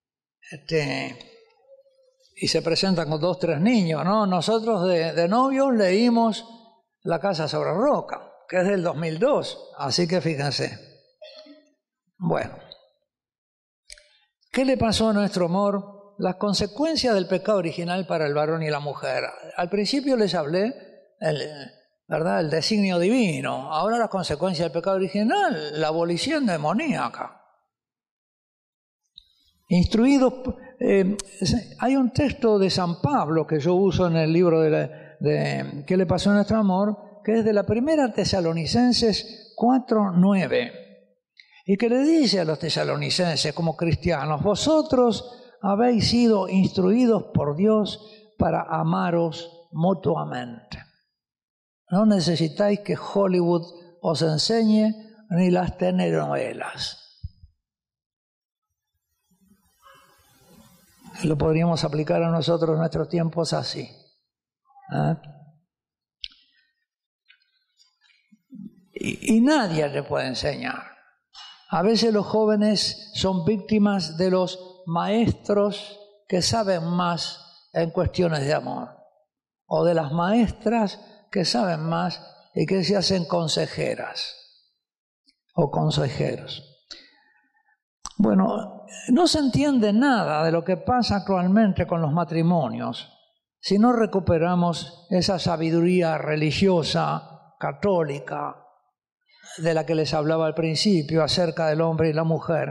y se presentan con 2, 3 niños, ¿no? Nosotros de novios leímos La casa sobre roca, que es del 2002, así que fíjense. Bueno, ¿qué le pasó a nuestro amor? Las consecuencias del pecado original para el varón y la mujer. Al principio les hablé, ¿verdad?, el designio divino. Ahora las consecuencias del pecado original, la abolición demoníaca. Instruidos, hay un texto de San Pablo que yo uso en el libro de ¿Qué le pasó a nuestro amor?, que es de la primera Tesalonicenses 4:9, y que le dice a los tesalonicenses como cristianos: vosotros habéis sido instruidos por Dios para amaros mutuamente. No necesitáis que Hollywood os enseñe ni las telenovelas. Lo podríamos aplicar a nosotros en nuestros tiempos así. Y nadie le puede enseñar. A veces los jóvenes son víctimas de los maestros que saben más en cuestiones de amor, o de las maestras que saben más y que se hacen consejeras o consejeros. Bueno, no se entiende nada de lo que pasa actualmente con los matrimonios si no recuperamos esa sabiduría religiosa, católica, de la que les hablaba al principio, acerca del hombre y la mujer.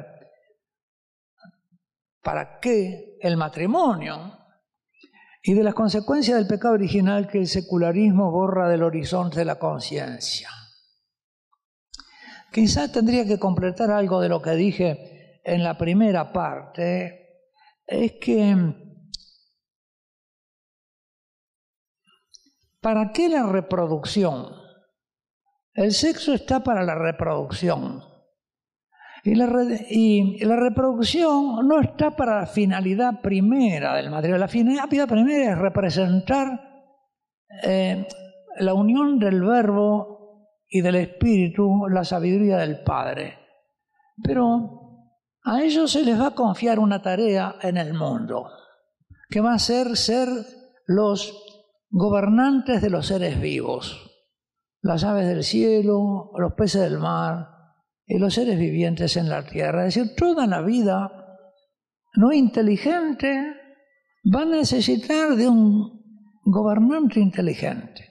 ¿Para qué el matrimonio? Y de las consecuencias del pecado original que el secularismo borra del horizonte de la conciencia. Quizás tendría que completar algo de lo que dije en la primera parte es que ¿para qué la reproducción? El sexo está para la reproducción. Y la reproducción no está para la finalidad primera del matrimonio. La finalidad primera es representar la unión del verbo y del espíritu, la sabiduría del Padre. Pero a ellos se les va a confiar una tarea en el mundo, que va a ser los gobernantes de los seres vivos, las aves del cielo, los peces del mar y los seres vivientes en la tierra. Es decir, toda la vida no inteligente va a necesitar de un gobernante inteligente.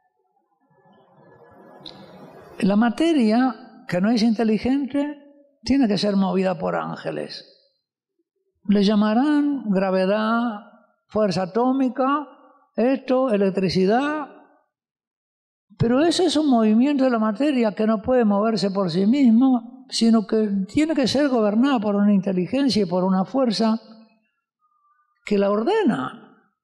La materia que no es inteligente tiene que ser movida por ángeles. Le llamarán gravedad, fuerza atómica, electricidad, pero ese es un movimiento de la materia que no puede moverse por sí mismo, sino que tiene que ser gobernada por una inteligencia y por una fuerza que la ordena.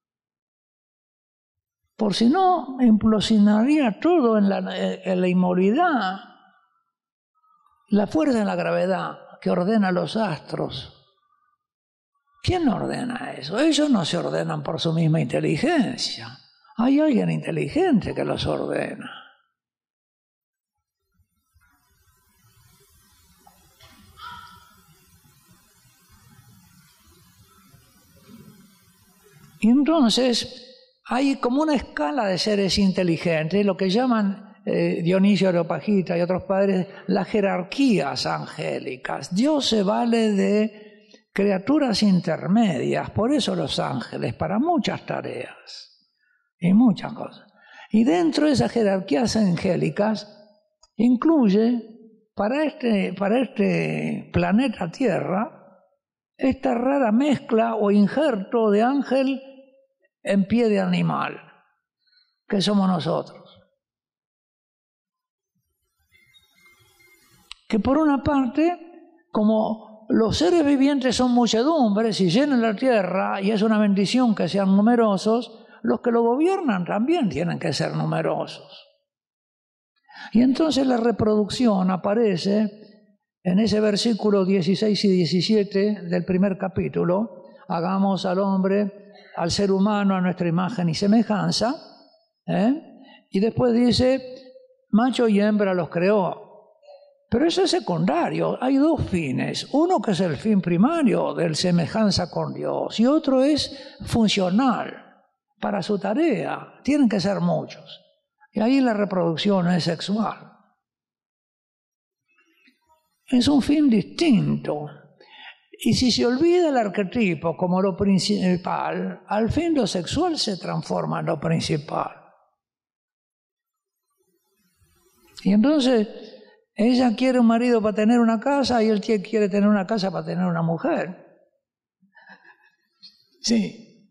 Por si no, implosionaría todo en la inmovilidad. La fuerza en la gravedad que ordena los astros. ¿Quién ordena eso? Ellos no se ordenan por su misma inteligencia. Hay alguien inteligente que los ordena. Y entonces hay como una escala de seres inteligentes, lo que llaman Dionisio Areopagita y otros padres, las jerarquías angélicas. Dios se vale de criaturas intermedias, por eso los ángeles, para muchas tareas y muchas cosas. Y dentro de esas jerarquías angélicas incluye para este planeta Tierra esta rara mezcla o injerto de ángel en pie de animal, que somos nosotros. Que por una parte, como los seres vivientes son muchedumbres y llenan la tierra, y es una bendición que sean numerosos, los que lo gobiernan también tienen que ser numerosos. Y entonces la reproducción aparece en ese versículo 16 y 17 del primer capítulo, hagamos al hombre, al ser humano a nuestra imagen y semejanza, y después dice, macho y hembra los creó. Pero eso es secundario, hay dos fines, uno que es el fin primario del semejanza con Dios y otro es funcional para su tarea, tienen que ser muchos. Y ahí la reproducción es sexual. Es un fin distinto. Y si se olvida el arquetipo como lo principal, al fin lo sexual se transforma en lo principal. Y entonces ella quiere un marido para tener una casa y él quiere tener una casa para tener una mujer. Sí.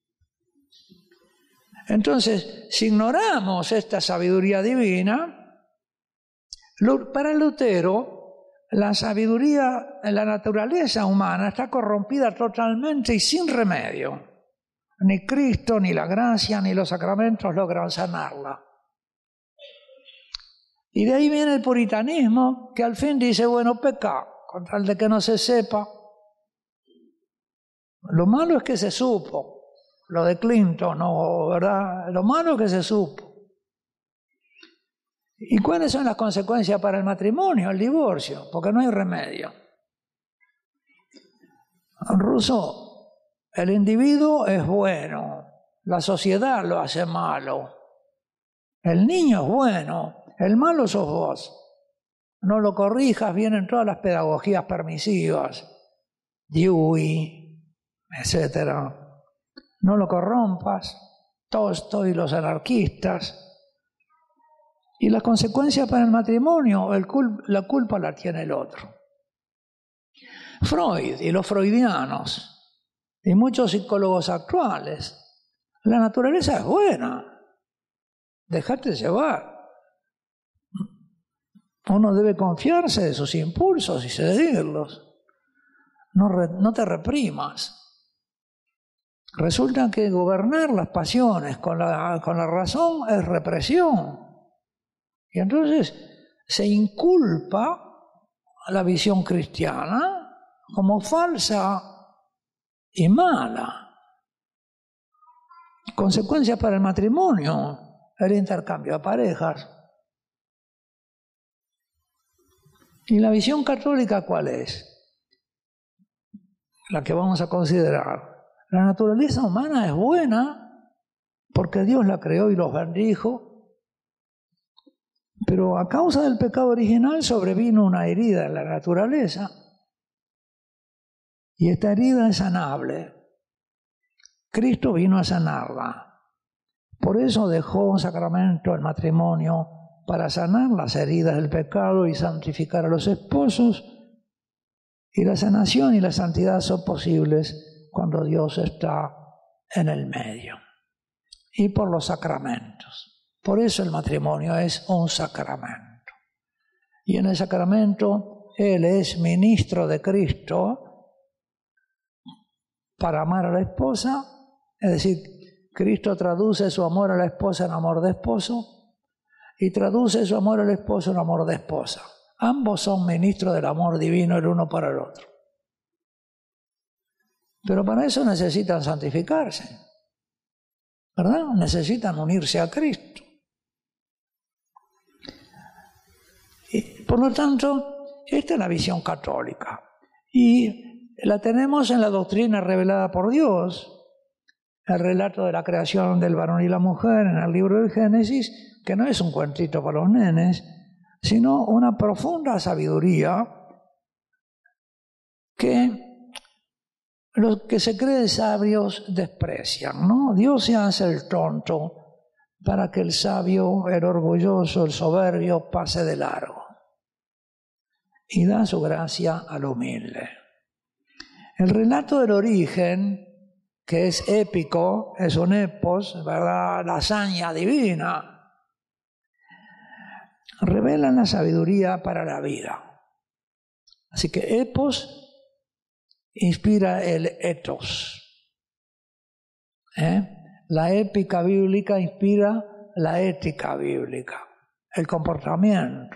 Entonces, si ignoramos esta sabiduría divina, para Lutero, la sabiduría, la naturaleza humana está corrompida totalmente y sin remedio. Ni Cristo, ni la gracia, ni los sacramentos logran sanarla. Y de ahí viene el puritanismo, que al fin dice, bueno, peca, con tal de que no se sepa. Lo malo es que se supo. Lo de Clinton, no, ¿verdad? Lo malo es que se supo. ¿Y cuáles son las consecuencias para el matrimonio, el divorcio? Porque no hay remedio. Rousseau, el individuo es bueno, la sociedad lo hace malo. El niño es bueno, el malo sos vos. No lo corrijas, vienen todas las pedagogías permisivas, Dewey, etc. No lo corrompas, Tolstoy y los anarquistas. Y las consecuencias para el matrimonio, la culpa la tiene el otro. Freud y los freudianos y muchos psicólogos actuales, la naturaleza es buena, dejate llevar. Uno debe confiarse de sus impulsos y seguirlos. no te reprimas. Resulta que gobernar las pasiones con la razón es represión. Y entonces se inculpa la visión cristiana como falsa y mala. Consecuencias para el matrimonio, el intercambio de parejas. ¿Y la visión católica cuál es? La que vamos a considerar. La naturaleza humana es buena porque Dios la creó y los bendijo, pero a causa del pecado original sobrevino una herida en la naturaleza y esta herida es sanable. Cristo vino a sanarla. Por eso dejó sacramento el matrimonio para sanar las heridas del pecado y santificar a los esposos, y la sanación y la santidad son posibles cuando Dios está en el medio. Y por los sacramentos. Por eso el matrimonio es un sacramento. Y en el sacramento Él es ministro de Cristo para amar a la esposa, es decir, Cristo traduce su amor a la esposa en amor de esposo y traduce su amor al esposo en amor de esposa. Ambos son ministros del amor divino el uno para el otro. Pero para eso necesitan santificarse, ¿verdad? Necesitan unirse a Cristo. Y, por lo tanto, esta es la visión católica. Y la tenemos en la doctrina revelada por Dios, el relato de la creación del varón y la mujer en el libro del Génesis, que no es un cuentito para los nenes, sino una profunda sabiduría que los que se creen sabios desprecian, ¿no? Dios se hace el tonto para que el sabio, el orgulloso, el soberbio pase de largo y da su gracia al humilde. El relato del origen, que es épico, es un epos, ¿verdad? La hazaña divina, revela la sabiduría para la vida. Así que epos inspira el ethos. La épica bíblica inspira la ética bíblica, el comportamiento.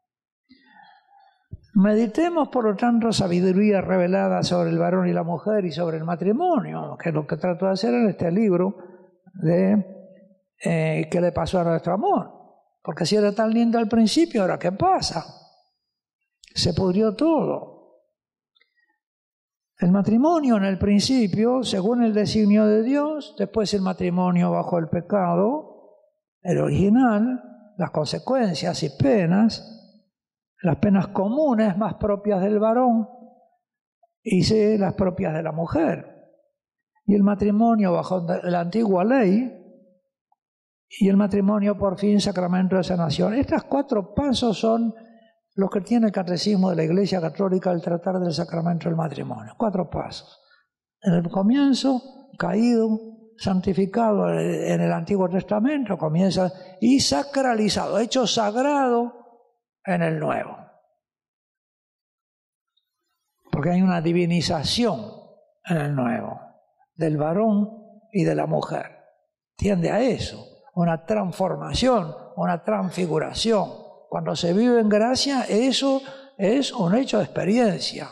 Meditemos, por lo tanto, sabiduría revelada sobre el varón y la mujer y sobre el matrimonio, que es lo que trato de hacer en este libro de ¿qué le pasó a nuestro amor? Porque si era tan lindo al principio, ¿ahora qué pasa? Se pudrió todo. El matrimonio en el principio, según el designio de Dios, después el matrimonio bajo el pecado, el original, las consecuencias y penas, las penas comunes más propias del varón y las propias de la mujer. Y el matrimonio bajo la antigua ley y el matrimonio por fin sacramento de sanación. Estos 4 pasos son los que tiene el catecismo de la Iglesia Católica al tratar del sacramento del matrimonio. 4 pasos. En el comienzo, caído, santificado en el Antiguo Testamento, comienza y sacralizado, hecho sagrado en el Nuevo. Porque hay una divinización en el Nuevo, del varón y de la mujer. Tiende a eso, una transformación, una transfiguración. Cuando se vive en gracia, eso es un hecho de experiencia.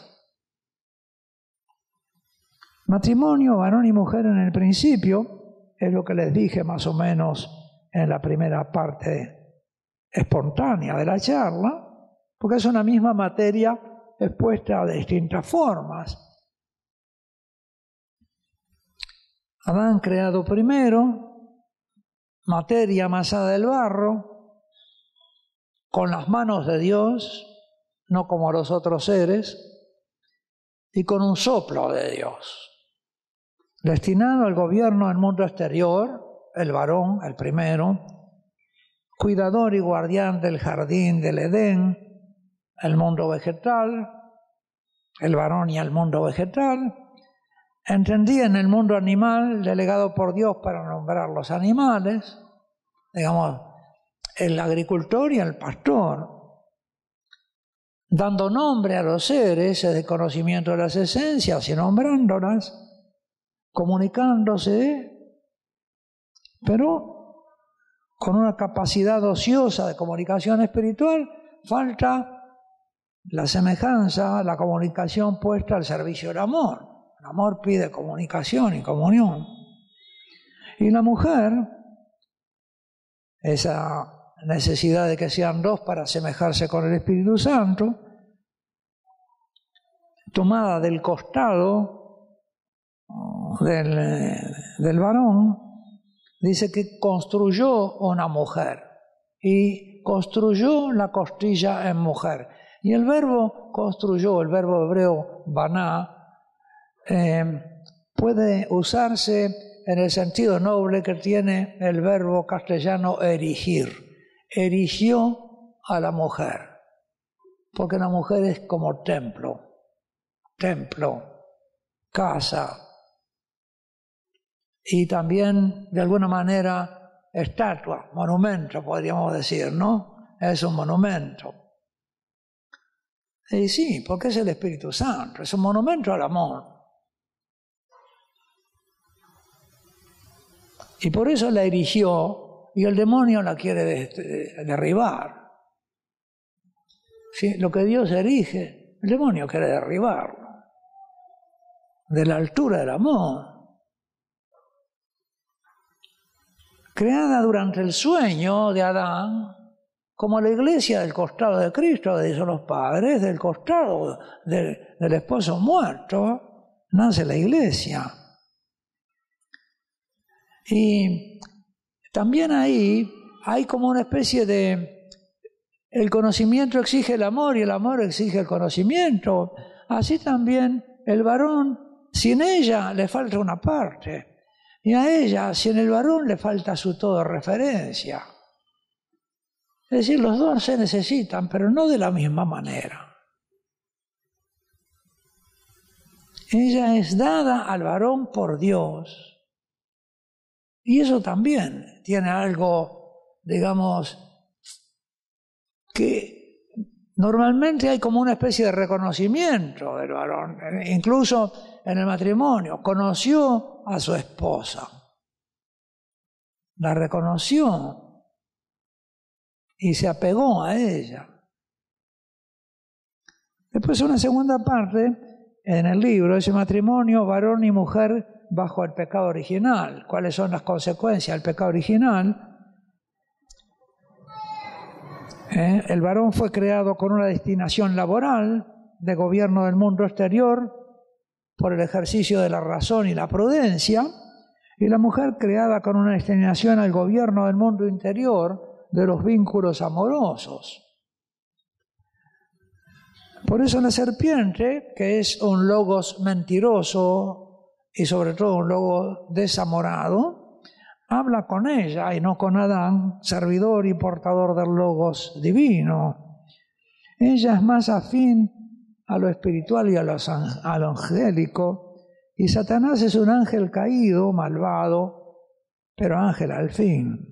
Matrimonio, varón y mujer en el principio, es lo que les dije más o menos en la primera parte espontánea de la charla, porque es una misma materia expuesta de distintas formas. Adán creado primero, materia amasada del barro, con las manos de Dios, no como los otros seres, y con un soplo de Dios. Destinado al gobierno del mundo exterior, el varón, el primero, cuidador y guardián del jardín del Edén, el mundo vegetal, el varón y el mundo vegetal, entendía en el mundo animal, delegado por Dios para nombrar los animales, digamos, el agricultor y el pastor. dando nombre a los seres, es el conocimiento de las esencias y nombrándolas, comunicándose, pero con una capacidad ociosa de comunicación espiritual, falta la semejanza, la comunicación puesta al servicio del amor. El amor pide comunicación y comunión. Y la mujer, esa necesidad de que sean dos para asemejarse con el Espíritu Santo, tomada del costado del varón, dice que construyó una mujer y construyó la costilla en mujer. Y el verbo construyó, el verbo hebreo baná, puede usarse en el sentido noble que tiene el verbo castellano erigir. Erigió a la mujer, porque la mujer es como templo, casa, y también de alguna manera estatua, monumento podríamos decir, ¿no? Es un monumento. Y sí, porque es el Espíritu Santo, es un monumento al amor. Y por eso la erigió y el demonio la quiere derribar. ¿Sí? Lo que Dios erige, el demonio quiere derribarlo. De la altura del amor. Creada durante el sueño de Adán, como la iglesia del costado de Cristo, dicen los padres, del costado del esposo muerto, nace la iglesia. Y también ahí hay como una especie de... El conocimiento exige el amor y el amor exige el conocimiento. Así también el varón, sin ella le falta una parte. Y a ella, sin el varón, le falta su todo referencia. Es decir, los dos se necesitan, pero no de la misma manera. Ella es dada al varón por Dios. Y eso también tiene algo, digamos, que normalmente hay como una especie de reconocimiento del varón. Incluso en el matrimonio, conoció a su esposa. La reconoció. Y se apegó a ella. Después una segunda parte en el libro, ese matrimonio, varón y mujer bajo el pecado original. ¿Cuáles son las consecuencias del pecado original? El varón fue creado con una destinación laboral de gobierno del mundo exterior por el ejercicio de la razón y la prudencia, y la mujer creada con una destinación al gobierno del mundo interior de los vínculos amorosos. Por eso la serpiente, que es un logos mentiroso y sobre todo un logos desamorado, habla con ella y no con Adán, servidor y portador del logos divino. Ella es más afín a lo espiritual y a lo angélico, y Satanás es un ángel caído, malvado, pero ángel al fin.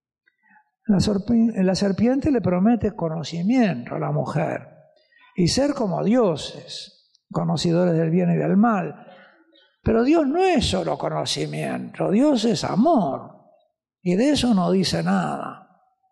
La serpiente le promete conocimiento a la mujer y ser como dioses, conocedores del bien y del mal. Pero Dios no es solo conocimiento, Dios es amor, y de eso no dice nada.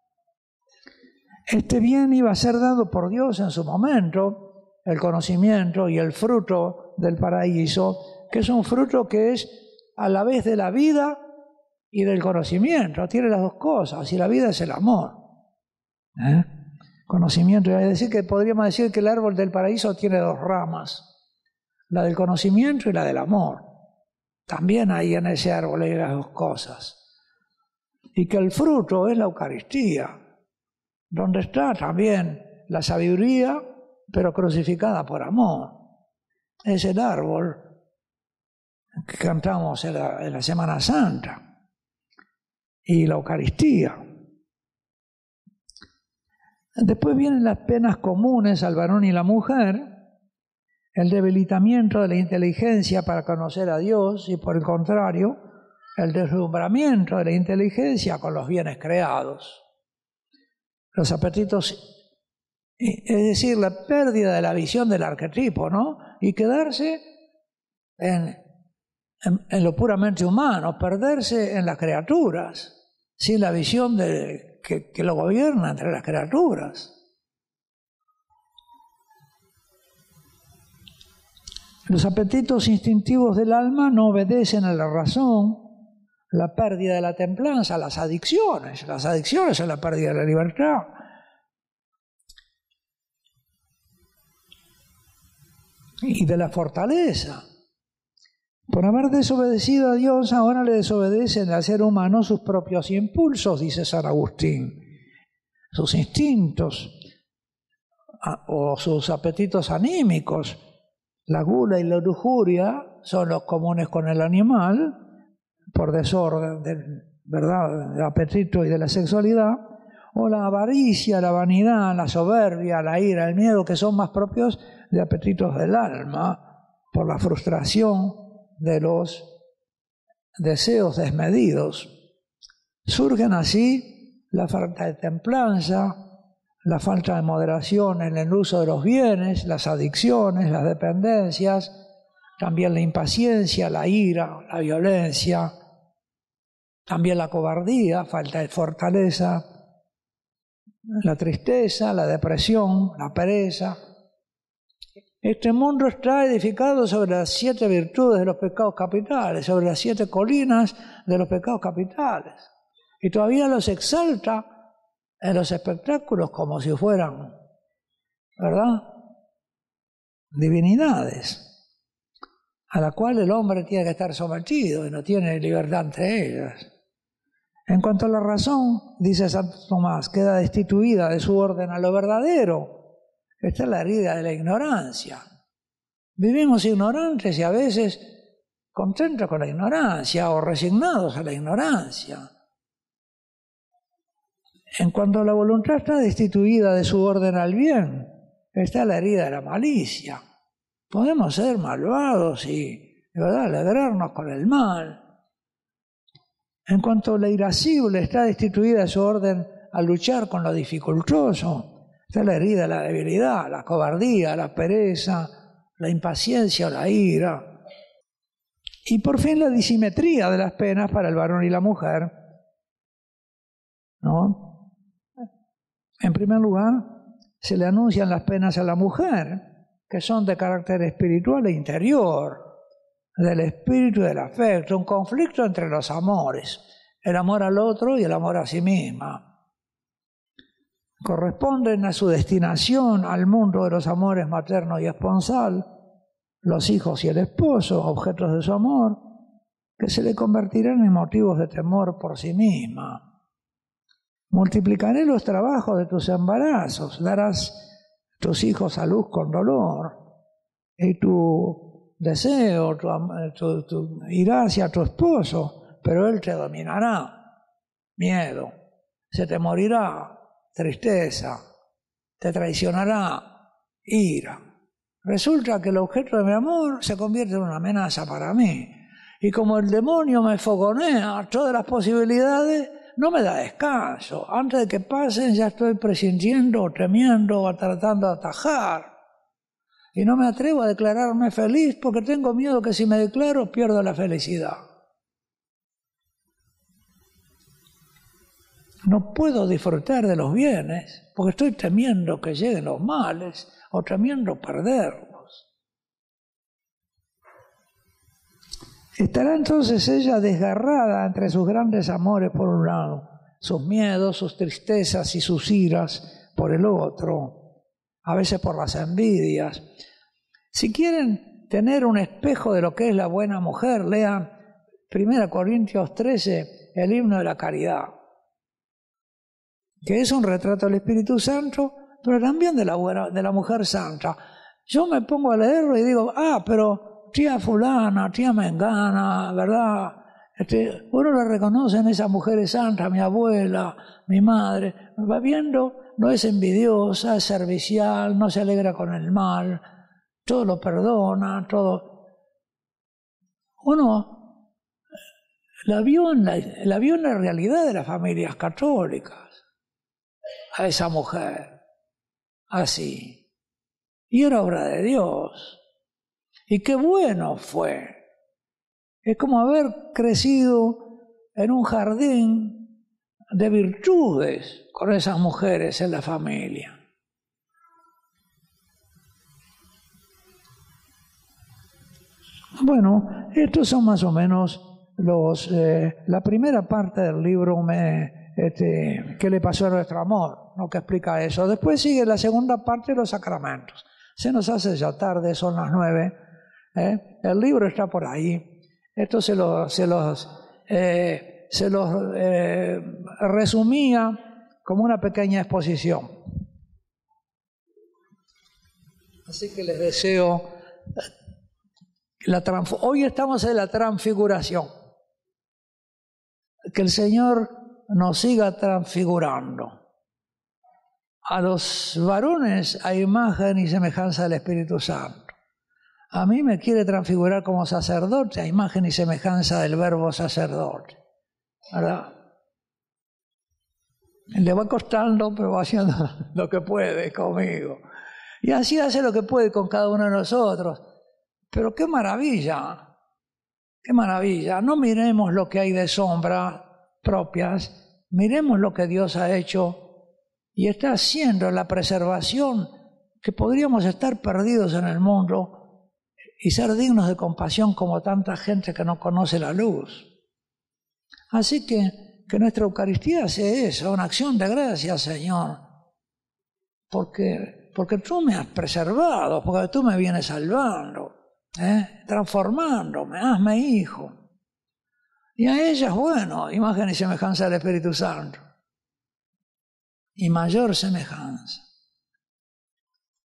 Este bien iba a ser dado por Dios en su momento, el conocimiento y el fruto del paraíso, que es un fruto que es a la vez de la vida y del conocimiento, tiene las dos cosas, y la vida es el amor. Conocimiento, es decir, que podríamos decir que el árbol del paraíso tiene dos ramas, la del conocimiento y la del amor. También ahí en ese árbol hay las dos cosas. Y que el fruto es la Eucaristía, donde está también la sabiduría, pero crucificada por amor. Es el árbol que cantamos en la Semana Santa. Y la Eucaristía. Después vienen las penas comunes al varón y la mujer, el debilitamiento de la inteligencia para conocer a Dios y por el contrario, el deslumbramiento de la inteligencia con los bienes creados. Los apetitos Es decir, la pérdida de la visión del arquetipo, ¿no? Y quedarse en lo puramente humano, perderse en las criaturas, sin la visión que lo gobierna entre las criaturas. Los apetitos instintivos del alma no obedecen a la razón, la pérdida de la templanza, las adicciones son la pérdida de la libertad. Y de la fortaleza. Por haber desobedecido a Dios, ahora le desobedecen al ser humano sus propios impulsos, dice San Agustín, sus instintos o sus apetitos anímicos. La gula y la lujuria son los comunes con el animal, por desorden del apetito y de la sexualidad, o la avaricia, la vanidad, la soberbia, la ira, el miedo, que son más propios de apetitos del alma, por la frustración de los deseos desmedidos. Surgen así la falta de templanza, la falta de moderación en el uso de los bienes, las adicciones, las dependencias, también la impaciencia, la ira, la violencia, también la cobardía, falta de fortaleza, la tristeza, la depresión, la pereza. Este mundo está edificado sobre las 7 virtudes de los pecados capitales, sobre las 7 colinas de los pecados capitales. Y todavía los exalta en los espectáculos como si fueran, ¿verdad?, divinidades, a la cual el hombre tiene que estar sometido y no tiene libertad entre ellas. En cuanto a la razón, dice Santo Tomás, queda destituida de su orden a lo verdadero. Esta es la herida de la ignorancia. Vivimos ignorantes y a veces contentos con la ignorancia o resignados a la ignorancia. En cuanto a la voluntad está destituida de su orden al bien, está la herida de la malicia. Podemos ser malvados y, de verdad, alegrarnos con el mal. En cuanto a la irascible está destituida de su orden al luchar con lo dificultoso, está la herida de la debilidad, la cobardía, la pereza, la impaciencia o la ira. Y por fin la disimetría de las penas para el varón y la mujer, ¿no? En primer lugar, se le anuncian las penas a la mujer, que son de carácter espiritual e interior, del espíritu y del afecto, un conflicto entre los amores, el amor al otro y el amor a sí misma. Corresponden a su destinación al mundo de los amores materno y esponsal, los hijos y el esposo, objetos de su amor, que se le convertirán en motivos de temor por sí misma. Multiplicaré los trabajos de tus embarazos, darás tus hijos a luz con dolor, y tu deseo, tu irá hacia tu esposo, pero él te dominará, miedo, se te morirá, tristeza, te traicionará, ira. Resulta que el objeto de mi amor se convierte en una amenaza para mí, y como el demonio me fogonea todas las posibilidades, no me da descanso. Antes de que pasen ya estoy presintiendo o temiendo o tratando de atajar. Y no me atrevo a declararme feliz porque tengo miedo que si me declaro pierdo la felicidad. No puedo disfrutar de los bienes porque estoy temiendo que lleguen los males o temiendo perderlos. Estará entonces ella desgarrada entre sus grandes amores por un lado, sus miedos, sus tristezas y sus iras por el otro, a veces por las envidias. Si quieren tener un espejo de lo que es la buena mujer, lean 1 Corintios 13, el himno de la caridad, que es un retrato del Espíritu Santo, pero también de la mujer santa. Yo me pongo a leerlo y digo, pero tía fulana, tía mengana, ¿verdad? Uno le reconoce en esas mujeres santas, mi abuela, mi madre. Va viendo, no es envidiosa, es servicial, no se alegra con el mal, todo lo perdona, todo. Uno la vio en la realidad de las familias católicas, a esa mujer. así. Y era obra de Dios. Y qué bueno fue. Es como haber crecido en un jardín de virtudes con esas mujeres en la familia. Bueno, estos son más o menos la primera parte del libro ¿qué le pasó a nuestro amor? ¿No? Que explica eso. Después sigue la segunda parte de los sacramentos. Se nos hace ya tarde, son las 9. El libro está por ahí. Esto se los resumía como una pequeña exposición. Así que les deseo... Hoy estamos en la transfiguración. Que el Señor nos siga transfigurando. A los varones a imagen y semejanza del Espíritu Santo. A mí me quiere transfigurar como sacerdote a imagen y semejanza del verbo sacerdote. ¿Verdad? Le va costando, pero va haciendo lo que puede conmigo. Y así hace lo que puede con cada uno de nosotros. Pero qué maravilla, qué maravilla. No miremos lo que hay de sombra propias, miremos lo que Dios ha hecho y está haciendo la preservación, que podríamos estar perdidos en el mundo y ser dignos de compasión como tanta gente que no conoce la luz. Así que nuestra Eucaristía sea eso, una acción de gracias, Señor, porque tú me has preservado, porque tú me vienes salvando. Transformándome, hazme hijo. Y a ellas, bueno, imagen y semejanza del Espíritu Santo. Y mayor semejanza.